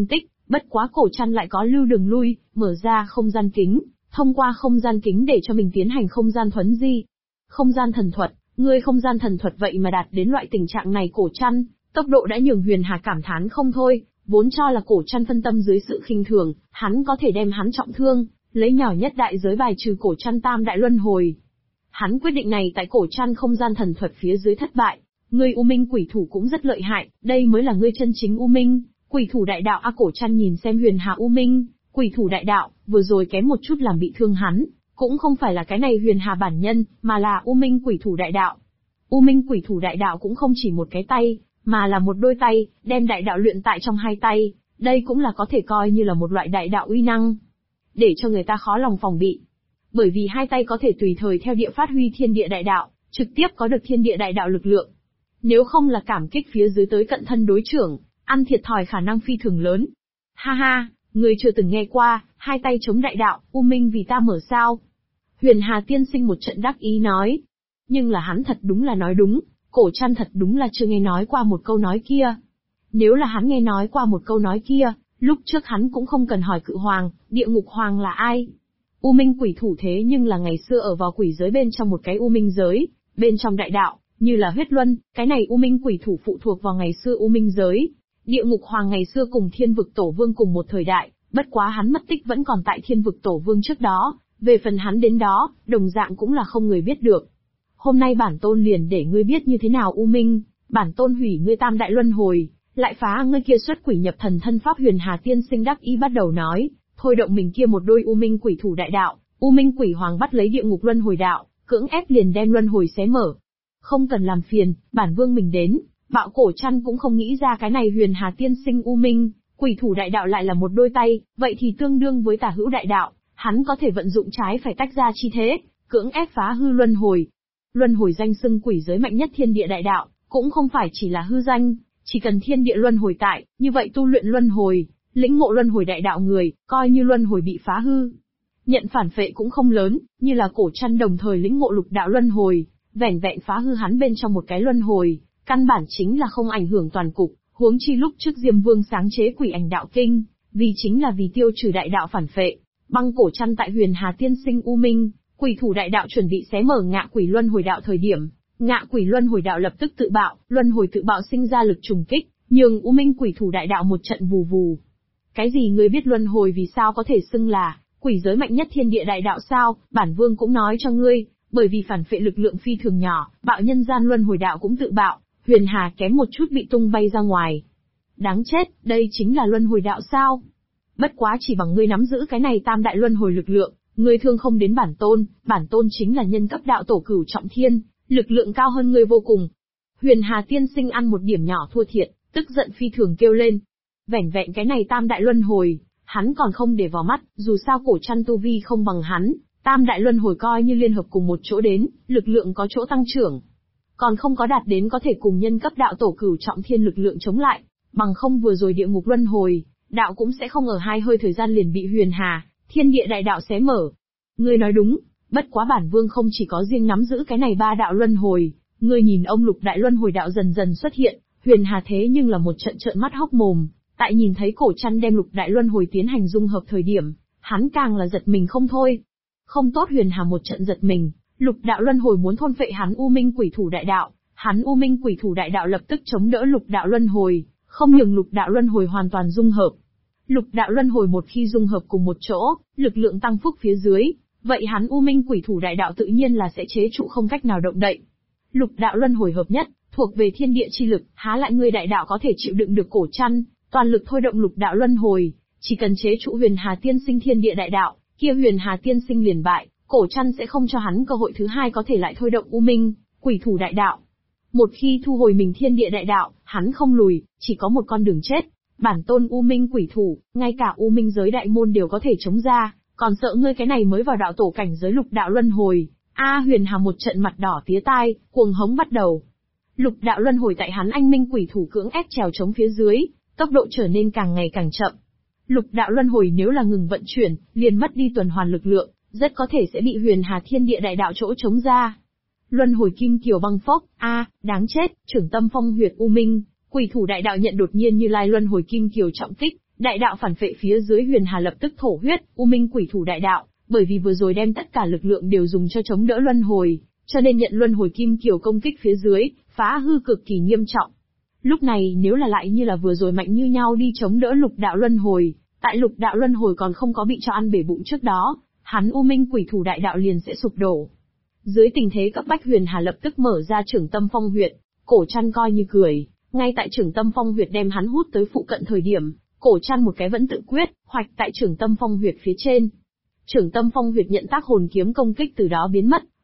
S1: Bất quá cổ trăn lại có lưu đường lui, mở ra không gian kính, thông qua không gian kính để cho mình tiến hành không gian thuấn di. Không gian thần thuật, ngươi không gian thần thuật vậy mà đạt đến loại tình trạng này cổ trăn, tốc độ đã nhường Huyền Hà cảm thán không thôi, vốn cho là cổ trăn phân tâm dưới sự khinh thường, hắn có thể đem hắn trọng thương, lấy nhỏ nhất đại giới bài trừ cổ trăn tam đại luân hồi. Hắn quyết định này tại cổ trăn không gian thần thuật phía dưới thất bại, ngươi U Minh quỷ thủ cũng rất lợi hại, đây mới là ngươi chân chính U Minh, quỷ thủ đại đạo. Cổ trăn nhìn xem Huyền Hà U Minh, quỷ thủ đại đạo, vừa rồi kém một chút làm bị thương hắn, cũng không phải là cái này Huyền Hà bản nhân, mà là U Minh quỷ thủ đại đạo. U Minh quỷ thủ đại đạo cũng không chỉ một cái tay, mà là một đôi tay, đem đại đạo luyện tại trong hai tay, đây cũng là có thể coi như là một loại đại đạo uy năng, để cho người ta khó lòng phòng bị. Bởi vì hai tay có thể tùy thời theo địa phát huy thiên địa đại đạo, trực tiếp có được thiên địa đại đạo lực lượng. Nếu không là cảm kích phía dưới tới cận thân đối trưởng, ăn thiệt thòi khả năng phi thường lớn. Ha ha, người chưa từng nghe qua, hai tay chống đại đạo, U Minh vì ta mở sao? Huyền Hà tiên sinh một trận đắc ý nói. Nhưng là hắn thật đúng là nói đúng, cổ trăn thật đúng là chưa nghe nói qua một câu nói kia. Nếu là hắn nghe nói qua một câu nói kia, lúc trước hắn cũng không cần hỏi Cự Hoàng, Địa Ngục Hoàng là ai. U Minh quỷ thủ thế nhưng là ngày xưa ở vào quỷ giới bên trong một cái U Minh giới, bên trong đại đạo, như là huyết luân, cái này U Minh quỷ thủ phụ thuộc vào ngày xưa U Minh giới. Địa Ngục Hoàng ngày xưa cùng Thiên Vực Tổ Vương cùng một thời đại, bất quá hắn mất tích vẫn còn tại Thiên Vực Tổ Vương trước đó, về phần hắn đến đó, đồng dạng cũng là không người biết được. Hôm nay bản tôn liền để ngươi biết như thế nào U Minh, bản tôn hủy ngươi tam đại luân hồi, lại phá ngươi kia xuất quỷ nhập thần thân pháp. Huyền Hà tiên sinh đắc ý bắt đầu nói, thôi động mình kia một đôi U Minh quỷ thủ đại đạo, U Minh quỷ hoàng bắt lấy địa ngục luân hồi đạo, cưỡng ép liền đem luân hồi xé mở. Không cần làm phiền, bản vương mình đến. Bạo cổ trăn cũng không nghĩ ra cái này Huyền Hà tiên sinh U Minh quỷ thủ đại đạo lại là một đôi tay, vậy thì tương đương với tả hữu đại đạo, hắn có thể vận dụng trái phải tách ra chi thế, cưỡng ép phá hư luân hồi. Luân hồi danh xưng quỷ giới mạnh nhất thiên địa đại đạo, cũng không phải chỉ là hư danh, chỉ cần thiên địa luân hồi tại, như vậy tu luyện luân hồi, lĩnh ngộ luân hồi đại đạo người, coi như luân hồi bị phá hư, nhận phản phệ cũng không lớn, như là cổ trăn đồng thời lĩnh ngộ lục đạo luân hồi, vẻn vẹn phá hư hắn bên trong một cái luân hồi, căn bản chính là không ảnh hưởng toàn cục, huống chi lúc trước Diêm Vương sáng chế Quỷ Ảnh Đạo Kinh, vì chính là vì tiêu trừ đại đạo phản phệ. Băng cổ trăn tại Huyền Hà tiên sinh U Minh quỷ thủ đại đạo chuẩn bị xé mở ngạ quỷ luân hồi đạo thời điểm, ngạ quỷ luân hồi đạo lập tức tự bạo, luân hồi tự bạo sinh ra lực trùng kích, nhường U Minh quỷ thủ đại đạo một trận vù vù. Cái gì ngươi biết luân hồi vì sao có thể xưng là quỷ giới mạnh nhất thiên địa đại đạo sao? Bản vương cũng nói cho ngươi, bởi vì phản phệ lực lượng phi thường nhỏ, bạo nhân gian luân hồi đạo cũng tự bạo, Huyền Hà kém một chút bị tung bay ra ngoài. Đáng chết, đây chính là luân hồi đạo sao? Bất quá chỉ bằng ngươi nắm giữ cái này tam đại luân hồi lực lượng, ngươi thương không đến bản tôn chính là nhân cấp đạo tổ cửu trọng thiên, lực lượng cao hơn ngươi vô cùng. Huyền Hà tiên sinh ăn một điểm nhỏ thua thiệt, tức giận phi thường kêu lên. Vẻn vẹn cái này tam đại luân hồi, hắn còn không để vào mắt, dù sao cổ trăn tu vi không bằng hắn, tam đại luân hồi coi như liên hợp cùng một chỗ đến, lực lượng có chỗ tăng trưởng. Còn không có đạt đến có thể cùng nhân cấp đạo tổ cửu trọng thiên lực lượng chống lại, bằng không vừa rồi địa ngục luân hồi, đạo cũng sẽ không ở hai hơi thời gian liền bị Huyền Hà thiên địa đại đạo xé mở. Ngươi nói đúng, bất quá bản vương không chỉ có riêng nắm giữ cái này ba đạo luân hồi, ngươi nhìn ông lục đại luân hồi đạo dần dần xuất hiện, Huyền Hà thế nhưng là một trận trợn mắt hốc mồm, tại nhìn thấy cổ trăn đem lục đại luân hồi tiến hành dung hợp thời điểm, hắn càng là giật mình không thôi. Không tốt, Huyền Hà một trận giật mình, lục đạo luân hồi muốn thôn phệ hắn U Minh quỷ thủ đại đạo, hắn U Minh quỷ thủ đại đạo lập tức chống đỡ lục đạo luân hồi, không nhường lục đạo luân hồi hoàn toàn dung hợp. Lục đạo luân hồi một khi dung hợp cùng một chỗ, lực lượng tăng phúc phía dưới, vậy hắn U Minh quỷ thủ đại đạo tự nhiên là sẽ chế trụ không cách nào động đậy. Lục đạo luân hồi hợp nhất, thuộc về thiên địa chi lực, há lại ngươi đại đạo có thể chịu đựng được cổ trăn, toàn lực thôi động lục đạo luân hồi, chỉ cần chế trụ Huyền Hà tiên sinh thiên địa đại đạo, kia Huyền Hà tiên sinh liền bại, cổ trăn sẽ không cho hắn cơ hội thứ hai có thể lại thôi động U Minh quỷ thủ đại đạo. Một khi thu hồi mình thiên địa đại đạo, hắn không lùi, chỉ có một con đường chết. Bản tôn U Minh quỷ thủ, ngay cả U Minh giới đại môn đều có thể chống ra, còn sợ ngươi cái này mới vào đạo tổ cảnh giới lục đạo luân hồi. Huyền Hà một trận mặt đỏ tía tai, cuồng hống bắt đầu. Lục đạo luân hồi tại hắn anh minh quỷ thủ cưỡng ép trèo chống phía dưới, tốc độ trở nên càng ngày càng chậm. Lục đạo luân hồi nếu là ngừng vận chuyển, liền mất đi tuần hoàn lực lượng, rất có thể sẽ bị Huyền Hà thiên địa đại đạo chỗ chống ra. Luân hồi kim kiều băng phốc, đáng chết, trưởng tâm phong huyệt U Minh quỷ thủ đại đạo nhận đột nhiên Như Lai luân hồi kim kiều trọng kích, Đại đạo phản phệ phía dưới Huyền Hà lập tức thổ huyết, U Minh Quỷ Thủ đại đạo, bởi vì vừa rồi đem tất cả lực lượng đều dùng cho chống đỡ luân hồi, cho nên nhận luân hồi kim kiều công kích phía dưới, phá hư cực kỳ nghiêm trọng. Lúc này nếu là lại như là vừa rồi mạnh như nhau đi chống đỡ lục đạo luân hồi, tại lục đạo luân hồi còn không có bị cho ăn bể bụng trước đó, hắn U Minh Quỷ Thủ đại đạo liền sẽ sụp đổ. Dưới tình thế cấp bách Huyền Hà lập tức mở ra Trưởng Tâm Phong huyệt, Cổ Trăn coi như cười, ngay tại Trưởng Tâm Phong huyệt đem hắn hút tới phụ cận thời điểm, Cổ Trăn một cái vẫn tự quyết, hoạch tại Trưởng Tâm Phong huyệt phía trên. Trưởng Tâm Phong huyệt nhận tác hồn kiếm công kích từ đó biến mất,